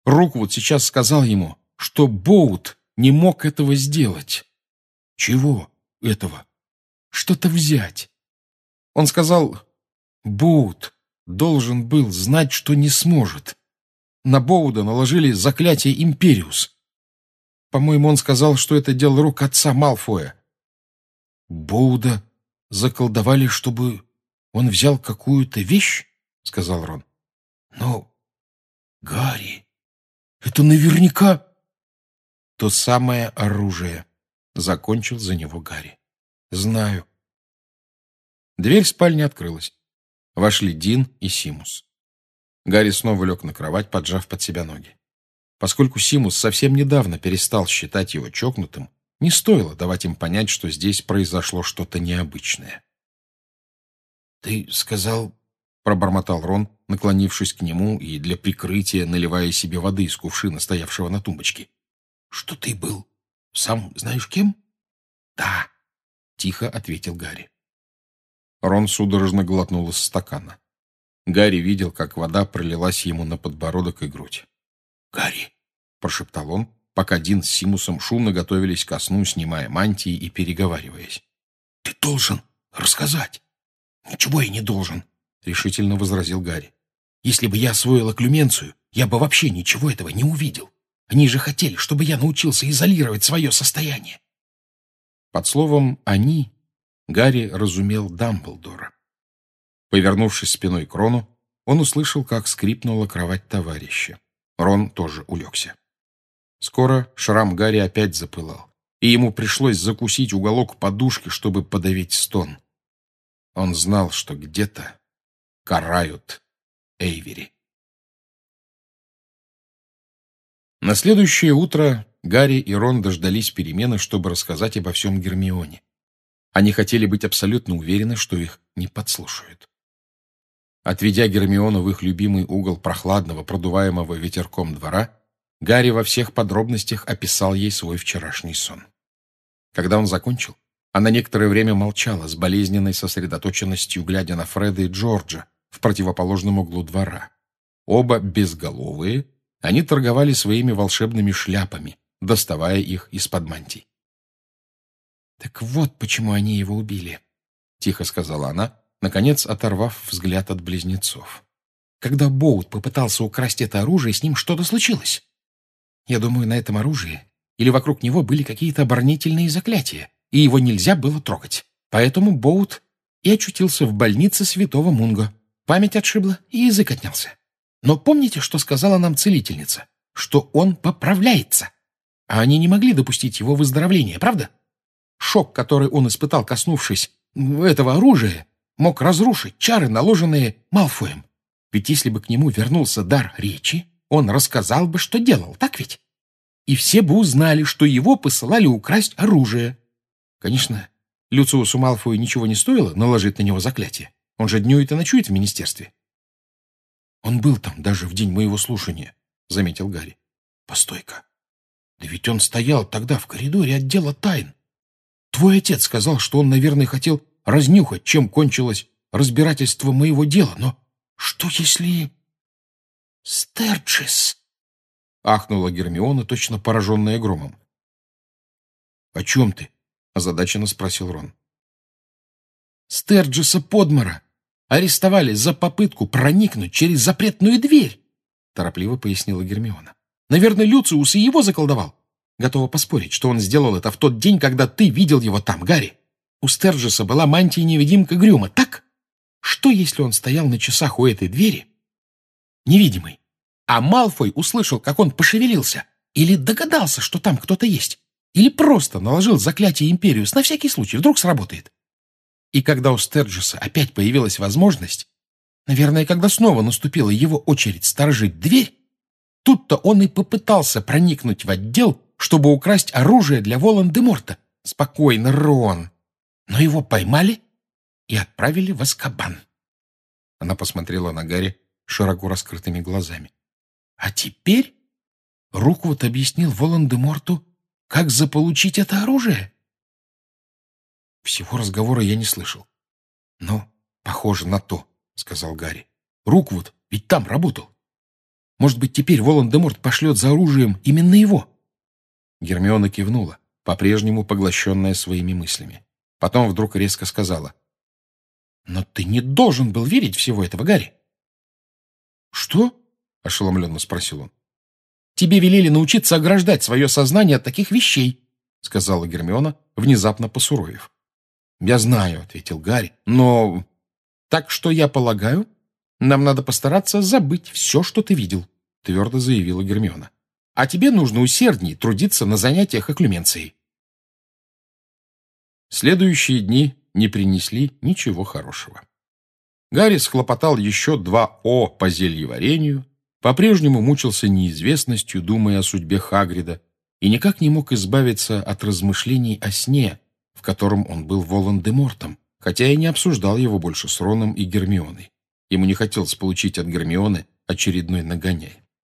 Руквуд сейчас сказал ему, что Боут не мог этого сделать. Чего этого? Что-то взять. Он сказал, Боут должен был знать, что не сможет. На Боуда наложили заклятие Империус. По-моему, он сказал, что это дело рук отца Малфоя. Боуда заколдовали, чтобы он взял какую-то вещь, — сказал Рон. Но, Гарри, это наверняка то самое оружие, — закончил за него Гарри. Знаю. Дверь спальни открылась. Вошли Дин и Симус. Гарри снова лег на кровать, поджав под себя ноги. Поскольку Симус совсем недавно перестал считать его чокнутым, не стоило давать им понять, что здесь произошло что-то необычное. «Ты сказал...» — пробормотал Рон, наклонившись к нему и для прикрытия наливая себе воды из кувшина, стоявшего на тумбочке. «Что ты был? Сам знаешь кем?» «Да», — тихо ответил Гарри. Рон судорожно глотнул из стакана. Гарри видел, как вода пролилась ему на подбородок и грудь. «Гарри!» — прошептал он, пока Дин с Симусом шумно готовились ко сну, снимая мантии и переговариваясь. «Ты должен рассказать!» «Ничего я не должен!» — решительно возразил Гарри. «Если бы я освоил окклюменцию, я бы вообще ничего этого не увидел. Они же хотели, чтобы я научился изолировать свое состояние!» Под словом «они» Гарри разумел Дамблдора. Повернувшись спиной к Рону, он услышал, как скрипнула кровать товарища. Рон тоже улегся. Скоро шрам Гарри опять запылал, и ему пришлось закусить уголок подушки, чтобы подавить стон. Он знал, что где-то карают Эйвери. На следующее утро Гарри и Рон дождались перемены, чтобы рассказать обо всем Гермионе. Они хотели быть абсолютно уверены, что их не подслушают. Отведя Гермиону в их любимый угол прохладного, продуваемого ветерком двора, Гарри во всех подробностях описал ей свой вчерашний сон. Когда он закончил, она некоторое время молчала с болезненной сосредоточенностью, глядя на Фреда и Джорджа в противоположном углу двора. Оба безголовые, они торговали своими волшебными шляпами, доставая их из-под мантий. «Так вот почему они его убили», — тихо сказала она, наконец оторвав взгляд от близнецов. «Когда Боут попытался украсть это оружие, с ним что-то случилось. Я думаю, на этом оружии или вокруг него были какие-то оборонительные заклятия, и его нельзя было трогать. Поэтому Боут и очутился в больнице святого Мунго. Память отшибла, и язык отнялся. Но помните, что сказала нам целительница? Что он поправляется. А они не могли допустить его выздоровления, правда? Шок, который он испытал, коснувшись этого оружия, мог разрушить чары, наложенные Малфоем. Ведь если бы к нему вернулся дар речи, он рассказал бы, что делал, так ведь? И все бы узнали, что его посылали украсть оружие. Конечно, Люциусу Малфою ничего не стоило наложить на него заклятие. Он же днюет и ночует в министерстве. «Он был там даже в день моего слушания», — заметил Гарри. «Постой-ка, да ведь он стоял тогда в коридоре отдела тайн. Твой отец сказал, что он, наверное, хотел разнюхать, чем кончилось разбирательство моего дела. Но что если...» «Стерджис!» — ахнула Гермиона, точно пораженная громом. «О чем ты?» — озадаченно спросил Рон. «Стерджиса Подмара арестовали за попытку проникнуть через запретную дверь», — торопливо пояснила Гермиона. «Наверное, Люциус и его заколдовал. Готова поспорить, что он сделал это в тот день, когда ты видел его там, Гарри. У Стерджиса была мантия-невидимка Грюма, так? Что, если он стоял на часах у этой двери, невидимый, а Малфой услышал, как он пошевелился, или догадался, что там кто-то есть, или просто наложил заклятие Империус на всякий случай, вдруг сработает? И когда у Стерджиса опять появилась возможность, наверное, когда снова наступила его очередь сторожить дверь, тут-то он и попытался проникнуть в отдел, чтобы украсть оружие для Волан-де-Морта. Спокойно, Рон. Но его поймали и отправили в Азкабан. Она посмотрела на Гарри широко раскрытыми глазами. А теперь Руквуд объяснил Волан-де-Морту, как заполучить это оружие. Всего разговора я не слышал. Но похоже на то, — сказал Гарри. Руквуд ведь там работал. Может быть, теперь Волан-де-Морт пошлет за оружием именно его?» Гермиона кивнула, по-прежнему поглощенная своими мыслями. Потом вдруг резко сказала: «Но ты не должен был верить всего этого, Гарри». «Что?» — ошеломленно спросил он. «Тебе велели научиться ограждать свое сознание от таких вещей», — сказала Гермиона, внезапно посуровев. «Я знаю», — ответил Гарри, — «но...» «Так что, я полагаю, нам надо постараться забыть все, что ты видел», — твердо заявила Гермиона. «А тебе нужно усерднее трудиться на занятиях окклюменцией». Следующие дни не принесли ничего хорошего. Гарри схлопотал еще два «О» по зельеварению, по-прежнему мучился неизвестностью, думая о судьбе Хагрида, и никак не мог избавиться от размышлений о сне, в котором он был Волан-де-Мортом, хотя и не обсуждал его больше с Роном и Гермионой. Ему не хотелось получить от Гермионы очередной нагоняй.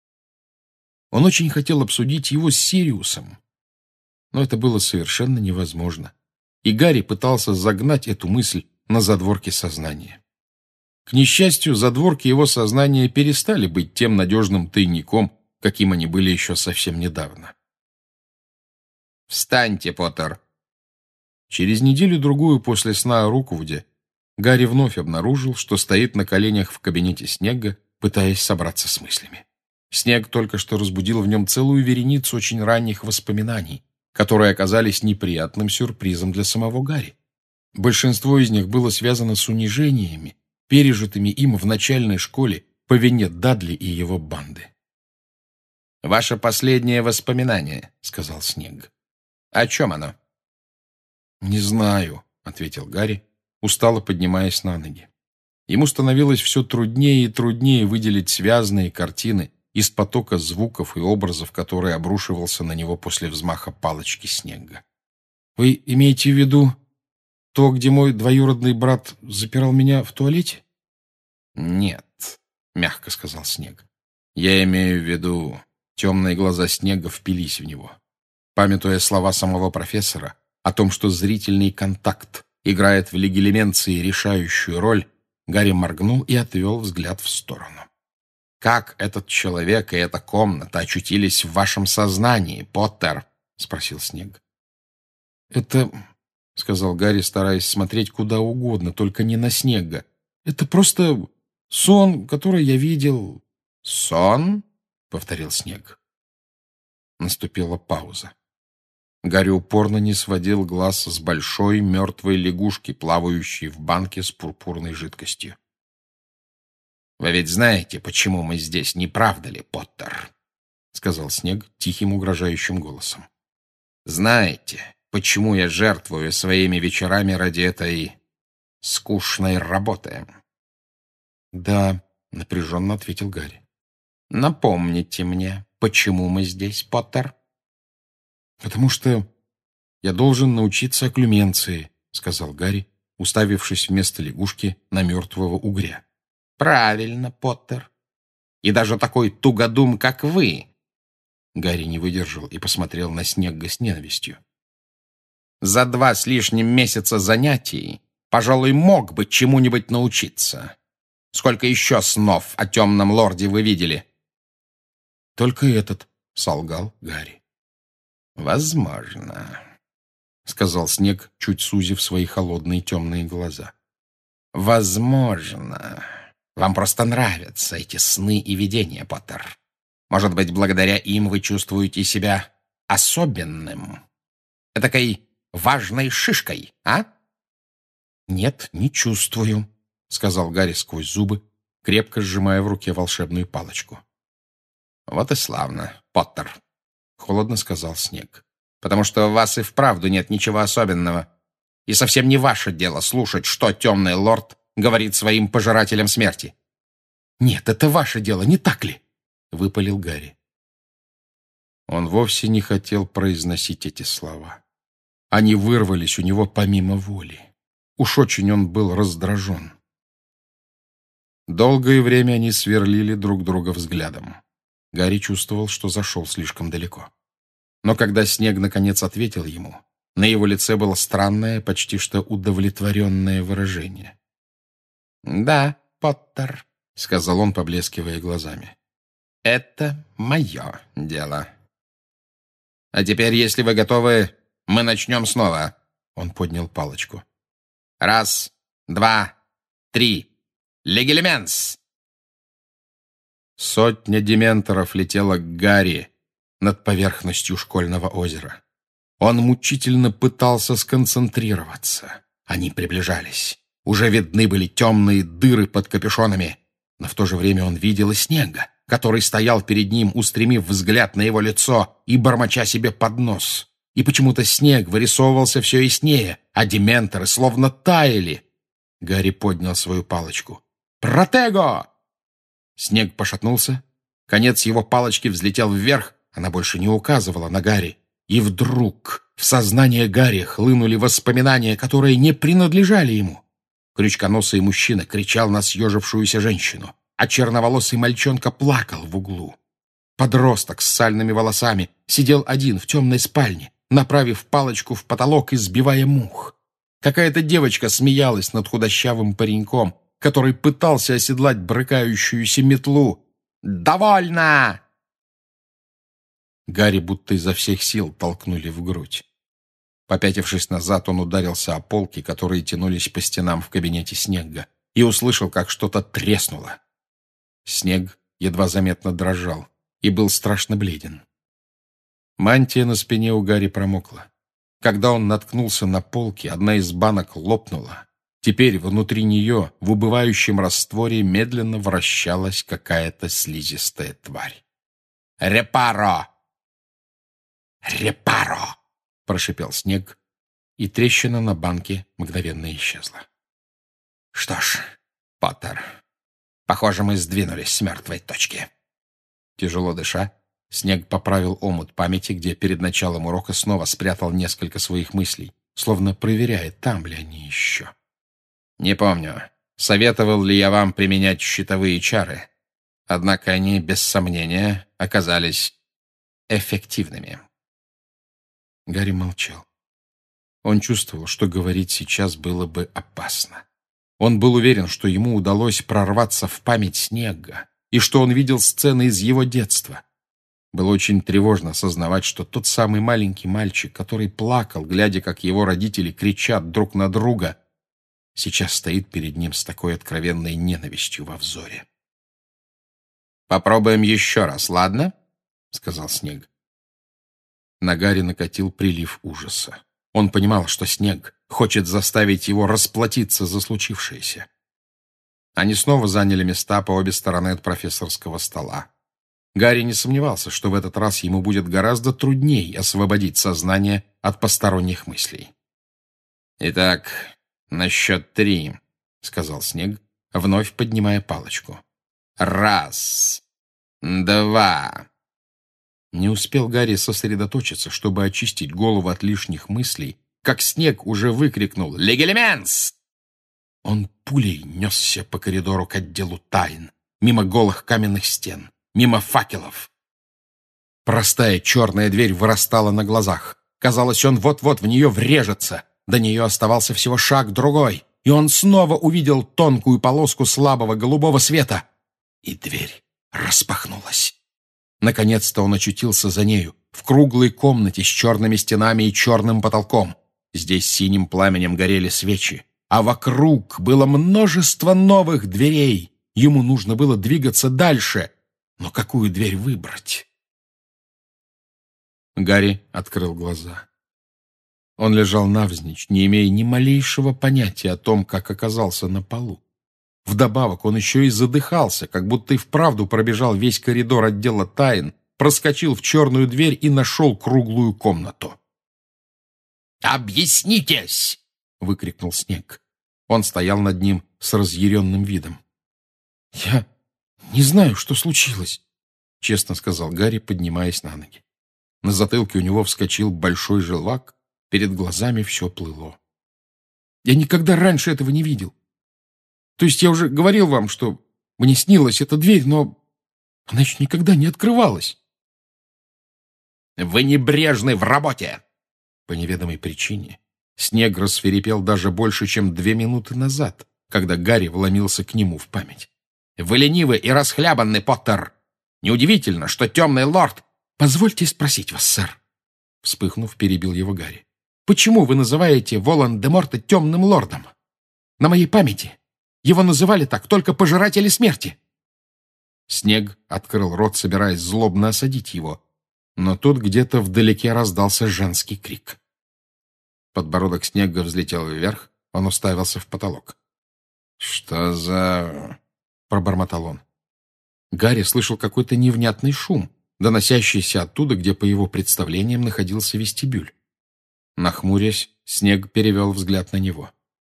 Он очень хотел обсудить его с Сириусом, но это было совершенно невозможно, и Гарри пытался загнать эту мысль на задворки сознания. К несчастью, задворки его сознания перестали быть тем надежным тайником, каким они были еще совсем недавно. «Встаньте, Поттер!» Через неделю-другую после сна о Руквуде Гарри вновь обнаружил, что стоит на коленях в кабинете Снегга, пытаясь собраться с мыслями. Снегг только что разбудил в нем целую вереницу очень ранних воспоминаний, которые оказались неприятным сюрпризом для самого Гарри. Большинство из них было связано с унижениями, пережитыми им в начальной школе по вине Дадли и его банды. «Ваше последнее воспоминание», — сказал Снегг. «О чем оно?» «Не знаю», — ответил Гарри, устало поднимаясь на ноги. Ему становилось все труднее и труднее выделить связанные картины из потока звуков и образов, который обрушивался на него после взмаха палочки Снегга. «Вы имеете в виду то, где мой двоюродный брат запирал меня в туалете?» «Нет», — мягко сказал Снегг. «Я имею в виду...» Темные глаза Снегга впились в него. Памятуя слова самого профессора о том, что зрительный контакт играет в легилименции решающую роль, Гарри моргнул и отвел взгляд в сторону. «Как этот человек и эта комната очутились в вашем сознании, Поттер?» — спросил Снегг. «Это...» — сказал Гарри, стараясь смотреть куда угодно, только не на Снегга. «Это просто сон, который я видел...» «Сон?» — повторил Снегг. Наступила пауза. Гарри упорно не сводил глаз с большой мертвой лягушки, плавающей в банке с пурпурной жидкостью. «Вы ведь знаете, почему мы здесь, не правда ли, Поттер?» — сказал Снегг тихим угрожающим голосом. «Знаете, почему я жертвую своими вечерами ради этой скучной работы?» «Да», — напряженно ответил Гарри. «Напомните мне, почему мы здесь, Поттер?» «Потому что я должен научиться окклюменции», — сказал Гарри, уставившись вместо лягушки на мертвого угря. «Правильно, Поттер. И даже такой тугодум, как вы». Гарри не выдержал и посмотрел на Снегга с ненавистью. «За два с лишним месяца занятий, пожалуй, мог бы чему-нибудь научиться. Сколько еще снов о темном лорде вы видели?» «Только этот», — солгал Гарри. «Возможно», — сказал Снегг, чуть сузив свои холодные темные глаза. «Возможно. Вам просто нравятся эти сны и видения, Поттер. Может быть, благодаря им вы чувствуете себя особенным, этакой важной шишкой, а?» «Нет, не чувствую», — сказал Гарри сквозь зубы, крепко сжимая в руке волшебную палочку. «Вот и славно, Поттер», — холодно сказал Снегг. «Потому что у вас и вправду нет ничего особенного. И совсем не ваше дело слушать, что темный лорд говорит своим пожирателям смерти». «Нет, это ваше дело, не так ли?» — выпалил Гарри. Он вовсе не хотел произносить эти слова. Они вырвались у него помимо воли. Уж очень он был раздражен. Долгое время они сверлили друг друга взглядом. Гарри чувствовал, что зашел слишком далеко. Но когда Снегг наконец ответил ему, на его лице было странное, почти что удовлетворенное выражение. «Да, Поттер», — сказал он, поблескивая глазами. Это мое дело. А теперь, если вы готовы, мы начнем снова. Он поднял палочку. Раз, два, три. Легилеменс! Сотня дементоров летела к Гарри над поверхностью школьного озера. Он мучительно пытался сконцентрироваться. Они приближались. Уже видны были темные дыры под капюшонами. Но в то же время он видел и Снега, который стоял перед ним, устремив взгляд на его лицо и бормоча себе под нос. И почему-то Снег вырисовывался все яснее, а дементоры словно таяли. Гарри поднял свою палочку. «Протего!» Снег пошатнулся. Конец его палочки взлетел вверх. Она больше не указывала на Гарри. И вдруг в сознание Гарри хлынули воспоминания, которые не принадлежали ему. Крючконосый мужчина кричал на съежившуюся женщину, а черноволосый мальчонка плакал в углу. Подросток с сальными волосами сидел один в темной спальне, направив палочку в потолок и сбивая мух. Какая-то девочка смеялась над худощавым пареньком, который пытался оседлать брыкающуюся метлу. «Довольно!» Гарри будто изо всех сил толкнули в грудь. Попятившись назад, он ударился о полки, которые тянулись по стенам в кабинете Снегга, и услышал, как что-то треснуло. Снег едва заметно дрожал и был страшно бледен. Мантия на спине у Гарри промокла. Когда он наткнулся на полки, одна из банок лопнула. Теперь внутри нее, в убывающем растворе, медленно вращалась какая-то слизистая тварь. «Репаро!» «Репаро!» — прошипел Снег, и трещина на банке мгновенно исчезла. «Что ж, Поттер, похоже, мы сдвинулись с мертвой точки». Тяжело дыша, Снег поправил омут памяти, где перед началом урока снова спрятал несколько своих мыслей, словно проверяя, там ли они еще. «Не помню, советовал ли я вам применять щитовые чары, однако они, без сомнения, оказались эффективными». Гарри молчал. Он чувствовал, что говорить сейчас было бы опасно. Он был уверен, что ему удалось прорваться в память Снегга, и что он видел сцены из его детства. Было очень тревожно осознавать, что тот самый маленький мальчик, который плакал, глядя, как его родители кричат друг на друга, сейчас стоит перед ним с такой откровенной ненавистью во взоре. «Попробуем еще раз, ладно?» — сказал Снег. На Гарри накатил прилив ужаса. Он понимал, что Снег хочет заставить его расплатиться за случившееся. Они снова заняли места по обе стороны от профессорского стола. Гарри не сомневался, что в этот раз ему будет гораздо трудней освободить сознание от посторонних мыслей. «Итак, на счет три», — сказал Снег, вновь поднимая палочку. «Раз, два». Не успел Гарри сосредоточиться, чтобы очистить голову от лишних мыслей, как Снег уже выкрикнул «Легилеменс!». Он пулей несся по коридору к отделу тайн, мимо голых каменных стен, мимо факелов. Простая черная дверь вырастала на глазах. Казалось, он вот-вот в нее врежется. До нее оставался всего шаг-другой, и он снова увидел тонкую полоску слабого голубого света. И дверь распахнулась. Наконец-то он очутился за нею, в круглой комнате с черными стенами и черным потолком. Здесь синим пламенем горели свечи, а вокруг было множество новых дверей. Ему нужно было двигаться дальше, но какую дверь выбрать? Гарри открыл глаза. Он лежал навзничь, не имея ни малейшего понятия о том, как оказался на полу. Вдобавок он еще и задыхался, как будто и вправду пробежал весь коридор отдела тайн, проскочил в черную дверь и нашел круглую комнату. «Объяснитесь!» — выкрикнул Снег. Он стоял над ним с разъяренным видом. «Я не знаю, что случилось», — честно сказал Гарри, поднимаясь на ноги. На затылке у него вскочил большой желвак, перед глазами все плыло. «Я никогда раньше этого не видел. То есть я уже говорил вам, что мне снилась эта дверь, но она еще никогда не открывалась». «Вы небрежны в работе!» По неведомой причине Снег рассвирепел даже больше, чем две минуты назад, когда Гарри вломился к нему в память. «Вы ленивы и расхлябанный, Поттер! Неудивительно, что темный лорд... Позвольте спросить вас, сэр. Вспыхнув, перебил его Гарри. Почему вы называете Волан-де-Морта темным лордом? На моей памяти его называли так только пожиратели смерти. Снег открыл рот, собираясь злобно осадить его, но тут где-то вдалеке раздался женский крик. Подбородок Снега взлетел вверх, он уставился в потолок. «Что за...» — пробормотал он. Гарри слышал какой-то невнятный шум, доносящийся оттуда, где, по его представлениям, находился вестибюль. Нахмурясь, Снег перевел взгляд на него.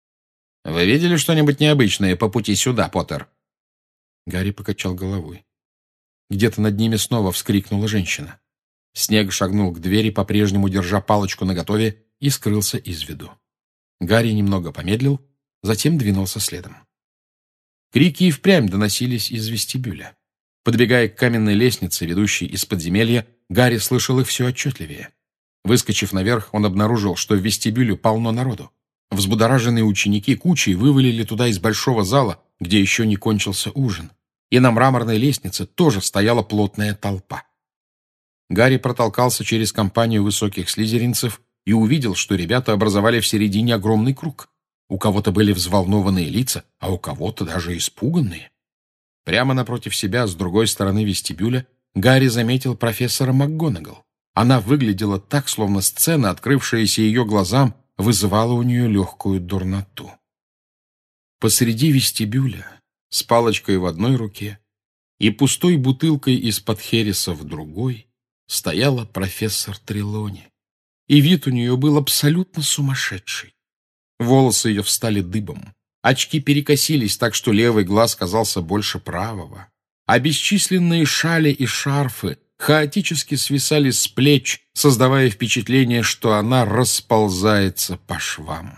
«Вы видели что-нибудь необычное по пути сюда, Поттер?» Гарри покачал головой. Где-то над ними снова вскрикнула женщина. Снег шагнул к двери, по-прежнему держа палочку наготове, и скрылся из виду. Гарри немного помедлил, затем двинулся следом. Крики и впрямь доносились из вестибюля. Подбегая к каменной лестнице, ведущей из подземелья, Гарри слышал их все отчетливее. Выскочив наверх, он обнаружил, что в вестибюле полно народу. Взбудораженные ученики кучей вывалили туда из большого зала, где еще не кончился ужин. И на мраморной лестнице тоже стояла плотная толпа. Гарри протолкался через компанию высоких слизеринцев и увидел, что ребята образовали в середине огромный круг. У кого-то были взволнованные лица, а у кого-то даже испуганные. Прямо напротив себя, с другой стороны вестибюля, Гарри заметил профессора МакГонагал. Она выглядела так, словно сцена, открывшаяся ее глазам, вызывала у нее легкую дурноту. Посреди вестибюля, с палочкой в одной руке и пустой бутылкой из-под хереса в другой, стояла профессор Трелони. И вид у нее был абсолютно сумасшедший. Волосы ее встали дыбом. Очки перекосились так, что левый глаз казался больше правого, а бесчисленные шали и шарфы хаотически свисали с плеч, создавая впечатление, что она расползается по швам.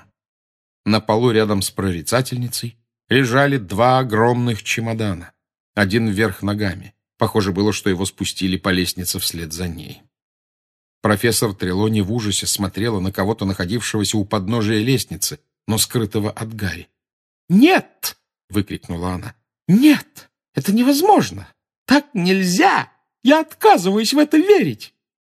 На полу рядом с прорицательницей лежали два огромных чемодана, один вверх ногами. Похоже было, что его спустили по лестнице вслед за ней. Профессор Трелони в ужасе смотрела на кого-то, находившегося у подножия лестницы, но скрытого от Гарри. «Нет!» — выкрикнула она. «Нет! Это невозможно! Так нельзя! Я отказываюсь в это верить!»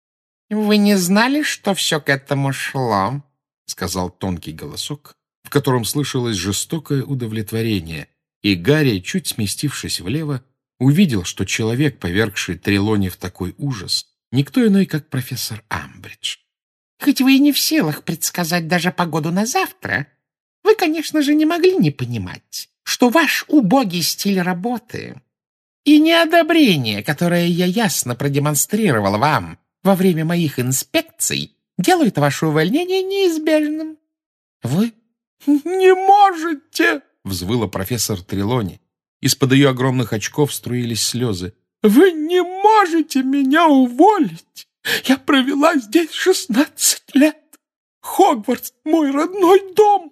«Вы не знали, что все к этому шло?» — сказал тонкий голосок, в котором слышалось жестокое удовлетворение, и Гарри, чуть сместившись влево, увидел, что человек, повергший Трелони в такой ужас, никто иной, как профессор Амбридж. «Хоть вы и не в силах предсказать даже погоду на завтра, вы, конечно же, не могли не понимать, что ваш убогий стиль работы и неодобрение, которое я ясно продемонстрировал вам во время моих инспекций, делают ваше увольнение неизбежным. Вы не можете!» — взвыла профессор Трелони. Из-под ее огромных очков струились слезы. «Вы не можете меня уволить! Я провела здесь шестнадцать лет! Хогвартс — мой родной дом!»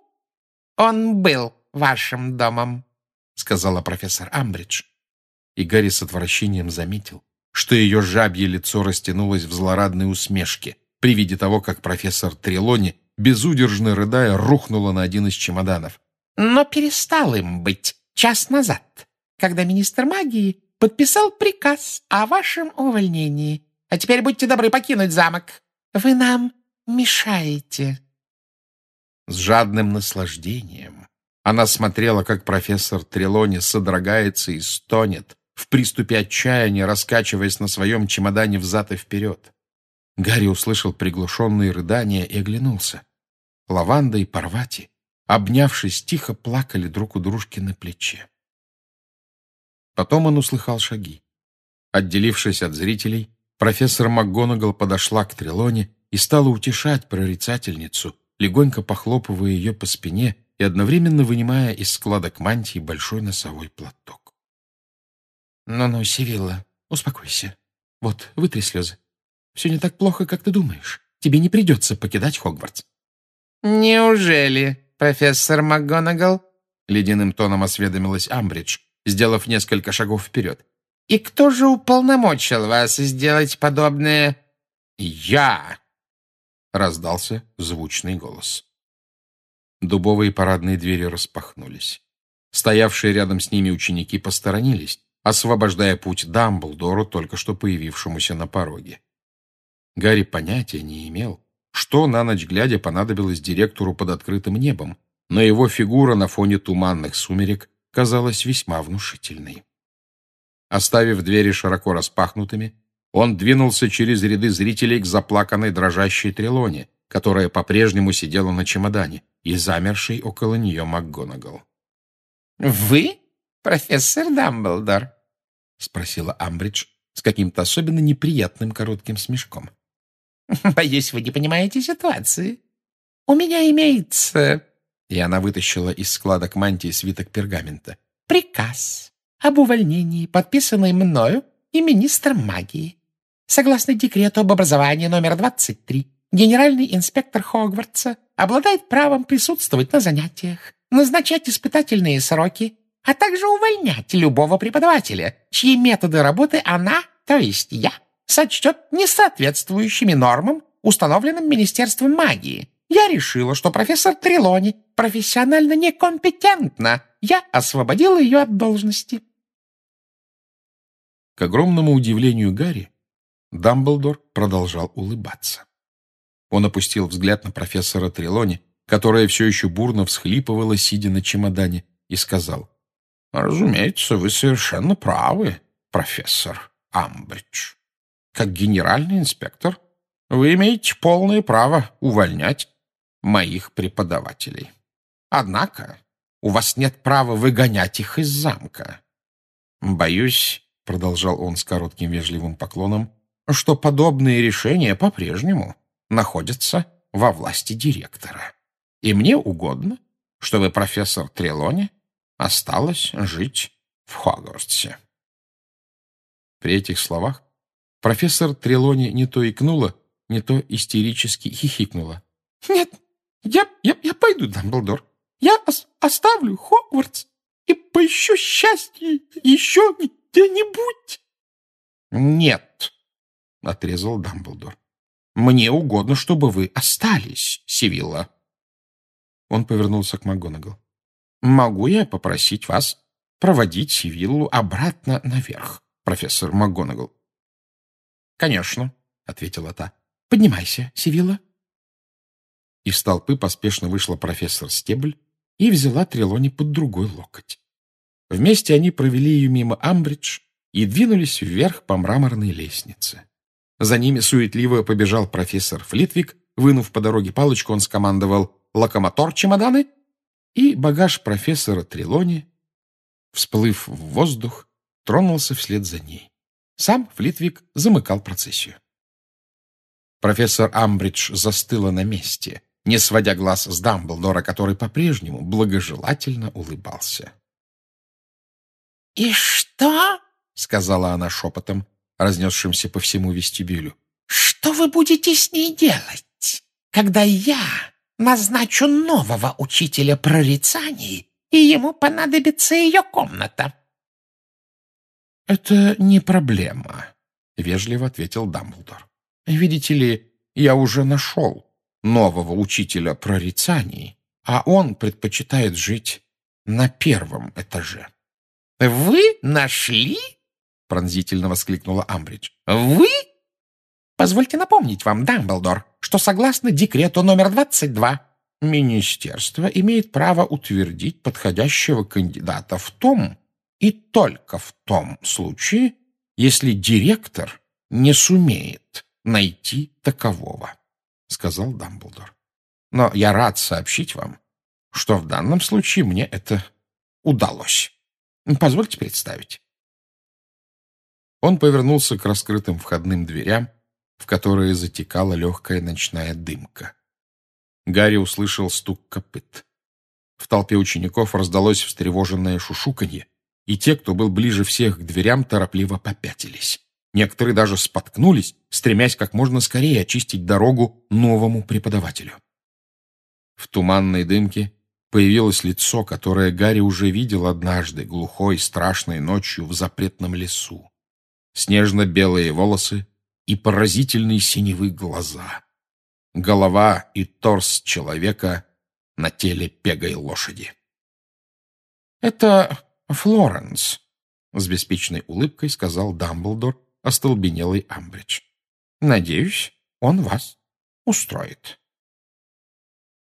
«Он был вашим домом», — сказала профессор Амбридж. И Гарри с отвращением заметил, что ее жабье лицо растянулось в злорадной усмешке при виде того, как профессор Трелони, безудержно рыдая, рухнула на один из чемоданов. «но перестал им быть час назад, когда министр магии подписал приказ о вашем увольнении. А теперь будьте добры покинуть замок. Вы нам мешаете». С жадным наслаждением она смотрела, как профессор Трелони содрогается и стонет, в приступе отчаяния раскачиваясь на своем чемодане взад и вперед. Гарри услышал приглушенные рыдания и оглянулся. Лаванда и Парвати, обнявшись, тихо плакали друг у дружки на плече. Потом он услыхал шаги. Отделившись от зрителей, профессор МакГонагал подошла к Трелони и стала утешать прорицательницу, легонько похлопывая ее по спине и одновременно вынимая из складок мантии большой носовой платок. «Ну-ну, Сивилла, успокойся. Вот, вытри слезы. Все не так плохо, как ты думаешь. Тебе не придется покидать Хогвартс». «Неужели, профессор МакГонагал?» — ледяным тоном осведомилась Амбридж, сделав несколько шагов вперед. «И кто же уполномочил вас сделать подобное?» «Я!» — раздался звучный голос. Дубовые парадные двери распахнулись. Стоявшие рядом с ними ученики посторонились, освобождая путь Дамблдору, только что появившемуся на пороге. Гарри понятия не имел, что на ночь глядя понадобилось директору под открытым небом, но его фигура на фоне туманных сумерек казалась весьма внушительной. Оставив двери широко распахнутыми, он двинулся через ряды зрителей к заплаканной дрожащей Трелоне, которая по-прежнему сидела на чемодане, и замершей около нее МакГонагал. «Вы, профессор Дамблдор?» — спросила Амбридж с каким-то особенно неприятным коротким смешком. «Боюсь, вы не понимаете ситуации. У меня имеется...» И она вытащила из складок мантии свиток пергамента. «Приказ об увольнении, подписанный мною и министром магии. Согласно декрету об образовании номер двадцать три, генеральный инспектор Хогвартса обладает правом присутствовать на занятиях, назначать испытательные сроки, а также увольнять любого преподавателя, чьи методы работы она, то есть я, сочтет несоответствующими нормам, установленным Министерством магии. Я решила, что профессор Трелони профессионально некомпетентна. Я освободила ее от должности». К огромному удивлению Гарри, Дамблдор продолжал улыбаться. Он опустил взгляд на профессора Трелони, которая все еще бурно всхлипывала, сидя на чемодане, и сказал: «Разумеется, вы совершенно правы, профессор Амбридж. Как генеральный инспектор вы имеете полное право увольнять моих преподавателей. Однако у вас нет права выгонять их из замка. Боюсь, — продолжал он с коротким вежливым поклоном, — что подобные решения по-прежнему находятся во власти директора. И мне угодно, чтобы профессор Трелони осталась жить в Хогвартсе». При этих словах профессор Трелони не то икнула, не то истерически хихикнула. «Нет, я, я, я пойду, Дамблдор. Я ос- оставлю Хогвартс и поищу счастье еще где-нибудь». «Нет», — отрезал Дамблдор. «Мне угодно, чтобы вы остались, Сивилла». Он повернулся к МакГонагал. «Могу я попросить вас проводить Сивиллу обратно наверх, профессор МакГонагал?» «Конечно», — ответила та. «Поднимайся, Сивилла». Из толпы поспешно вышла профессор Стебль и взяла Трелони под другой локоть. Вместе они провели ее мимо Амбридж и двинулись вверх по мраморной лестнице. За ними суетливо побежал профессор Флитвик. Вынув по дороге палочку, он скомандовал «Локомотор, чемоданы!» И багаж профессора Трелони, всплыв в воздух, тронулся вслед за ней. Сам Флитвик замыкал процессию. Профессор Амбридж застыла на месте, не сводя глаз с Дамблдора, который по-прежнему благожелательно улыбался. «И что?» — сказала она шепотом, разнесшимся по всему вестибюлю. «Что вы будете с ней делать, когда я назначу нового учителя прорицаний, и ему понадобится ее комната?» «Это не проблема», — вежливо ответил Дамблдор. «Видите ли, я уже нашел нового учителя прорицаний, а он предпочитает жить на первом этаже». «Вы нашли?» — пронзительно воскликнула Амбридж. «Вы?» «Позвольте напомнить вам, Дамблдор, что согласно декрету номер двадцать два министерство имеет право утвердить подходящего кандидата в том и только в том случае, если директор не сумеет найти такового», — сказал Дамблдор. «Но я рад сообщить вам, что в данном случае мне это удалось. Позвольте представить». Он повернулся к раскрытым входным дверям, в которые затекала легкая ночная дымка. Гарри услышал стук копыт. В толпе учеников раздалось встревоженное шушуканье, и те, кто был ближе всех к дверям, торопливо попятились. Некоторые даже споткнулись, стремясь как можно скорее очистить дорогу новому преподавателю. В туманной дымке появилось лицо, которое Гарри уже видел однажды глухой страшной ночью в запретном лесу. Снежно-белые волосы и поразительные синевы глаза. Голова и торс человека на теле пегой лошади. «Это Флоренс», С беспечной улыбкой сказал Дамблдор, остолбенелый Амбридж. Надеюсь, он вас устроит.